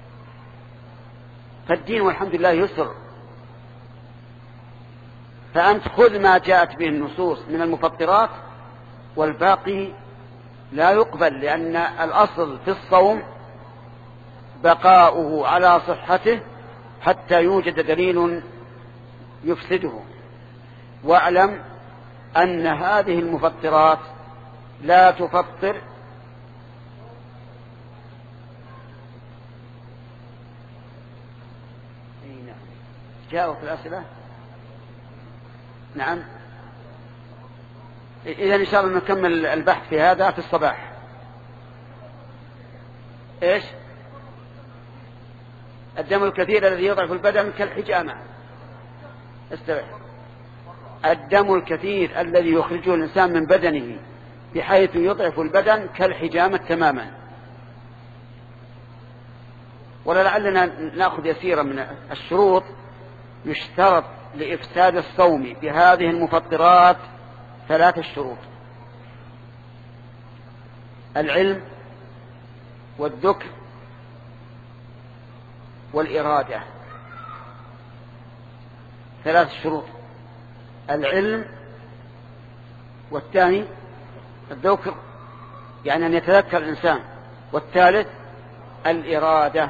فالدين والحمد لله يسر، فأنت خذ ما جاءت به النصوص من المفطرات والباقي لا يقبل، لأن الأصل في الصوم بقاؤه على صحته حتى يوجد دليل يفسده. واعلم أن هذه المفطرات لا تفطر جاءوا في الأسئلة. نعم، إذن إن شاء الله نكمل البحث في هذا في الصباح. إيش؟ الدم الكثير الذي يضعف البدن كالحجامة. استوعب، الدم الكثير الذي يخرجه الإنسان من بدنه بحيث يضعف البدن كالحجامة تماما. ولعلنا نأخذ يسيرا من الشروط. يشترط لإفساد الصوم بهذه المفطرات ثلاثة شروط: العلم والذكر والإرادة. ثلاث شروط: العلم، والثاني الذكر يعني أن يتذكر الإنسان، والثالث الإرادة.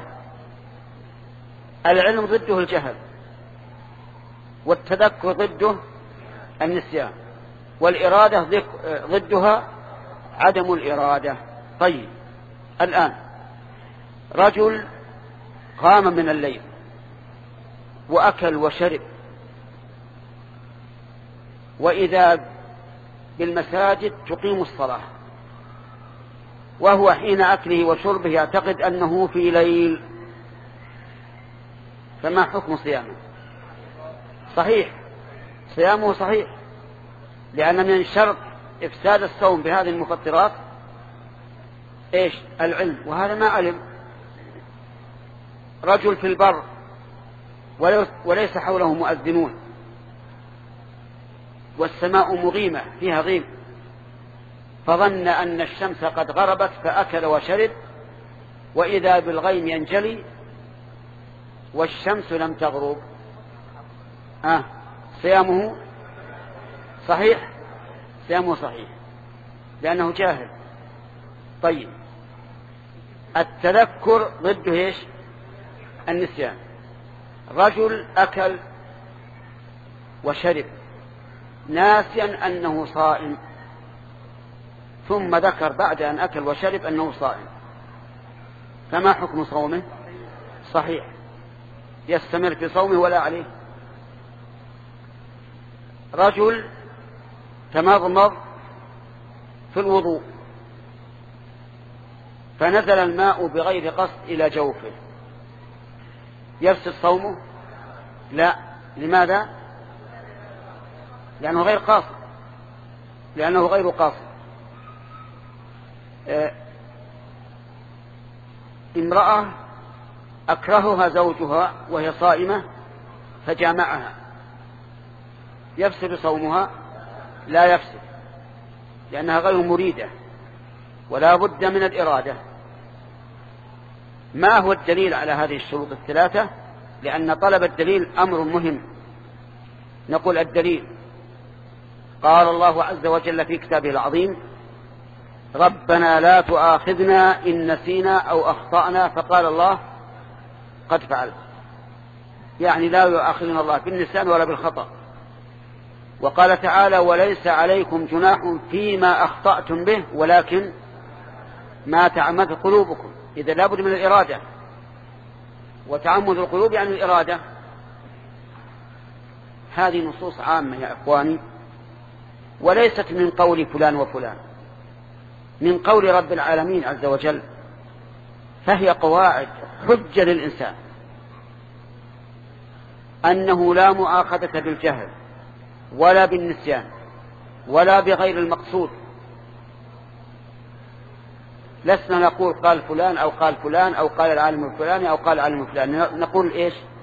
العلم ضده الجهل، والتذكر ضده النسيان، والإرادة ضدها عدم الإرادة. طيب، الآن رجل قام من الليل وأكل وشرب، وإذا بالمساجد تقيم الصلاة، وهو حين أكله وشربه يعتقد أنه في ليل، فما حكم صيامه؟ صحيح، صيامه صحيح، لأن من شرط إفساد الصوم بهذه المفطرات إيش؟ العلم، وهذا ما علم. رجل في البر وليس حوله مؤذنون والسماء مغيمة فيها غيم، فظن أن الشمس قد غربت فأكل وشرب وإذا بالغيم ينجلي والشمس لم تغرب، آه صيامه صحيح، صيامه صحيح لأنه جاهل. طيب التذكر ضده ايش؟ النسيان. رجل أكل وشرب ناسيا أنه صائم، ثم ذكر بعد أن أكل وشرب أنه صائم، فما حكم صومه؟ صحيح، يستمر في صومه ولا عليه. رجل تمضمض في الوضوء فنزل الماء بغير قصد إلى جوفه، يفسد صومه؟ لا. لماذا؟ لأنه غير قاصد، لأنه غير قاصد. اه امرأة أكرهها زوجها وهي صائمة فجامعها، يفسد صومها؟ لا يفسد، لأنها غير مريدة ولا بد من الإرادة. ما هو الدليل على هذه الشروط الثلاثة؟ لأن طلب الدليل أمر مهم. نقول الدليل قال الله عز وجل في كتابه العظيم: ربنا لا تؤاخذنا إن نسينا أو أخطأنا، فقال الله: قد فعلت. يعني لا يؤاخذنا الله بالنسيان ولا بالخطأ. وقال تعالى: وليس عليكم جناح فيما أخطأتم به ولكن ما تعمد قلوبكم. إذا لابد من الإرادة، وتعمد القلوب يعني الإرادة. هذه نصوص عامة يا إخواني، وليست من قول فلان وفلان، من قول رب العالمين عز وجل، فهي قواعد حجة للإنسان أنه لا مؤاخذة بالجهل ولا بالنسيان ولا بغير المقصود. لسنا نقول قال فلان أو قال فلان أو قال العالم الفلاني أو قال العالم الفلاني، نقول إيش؟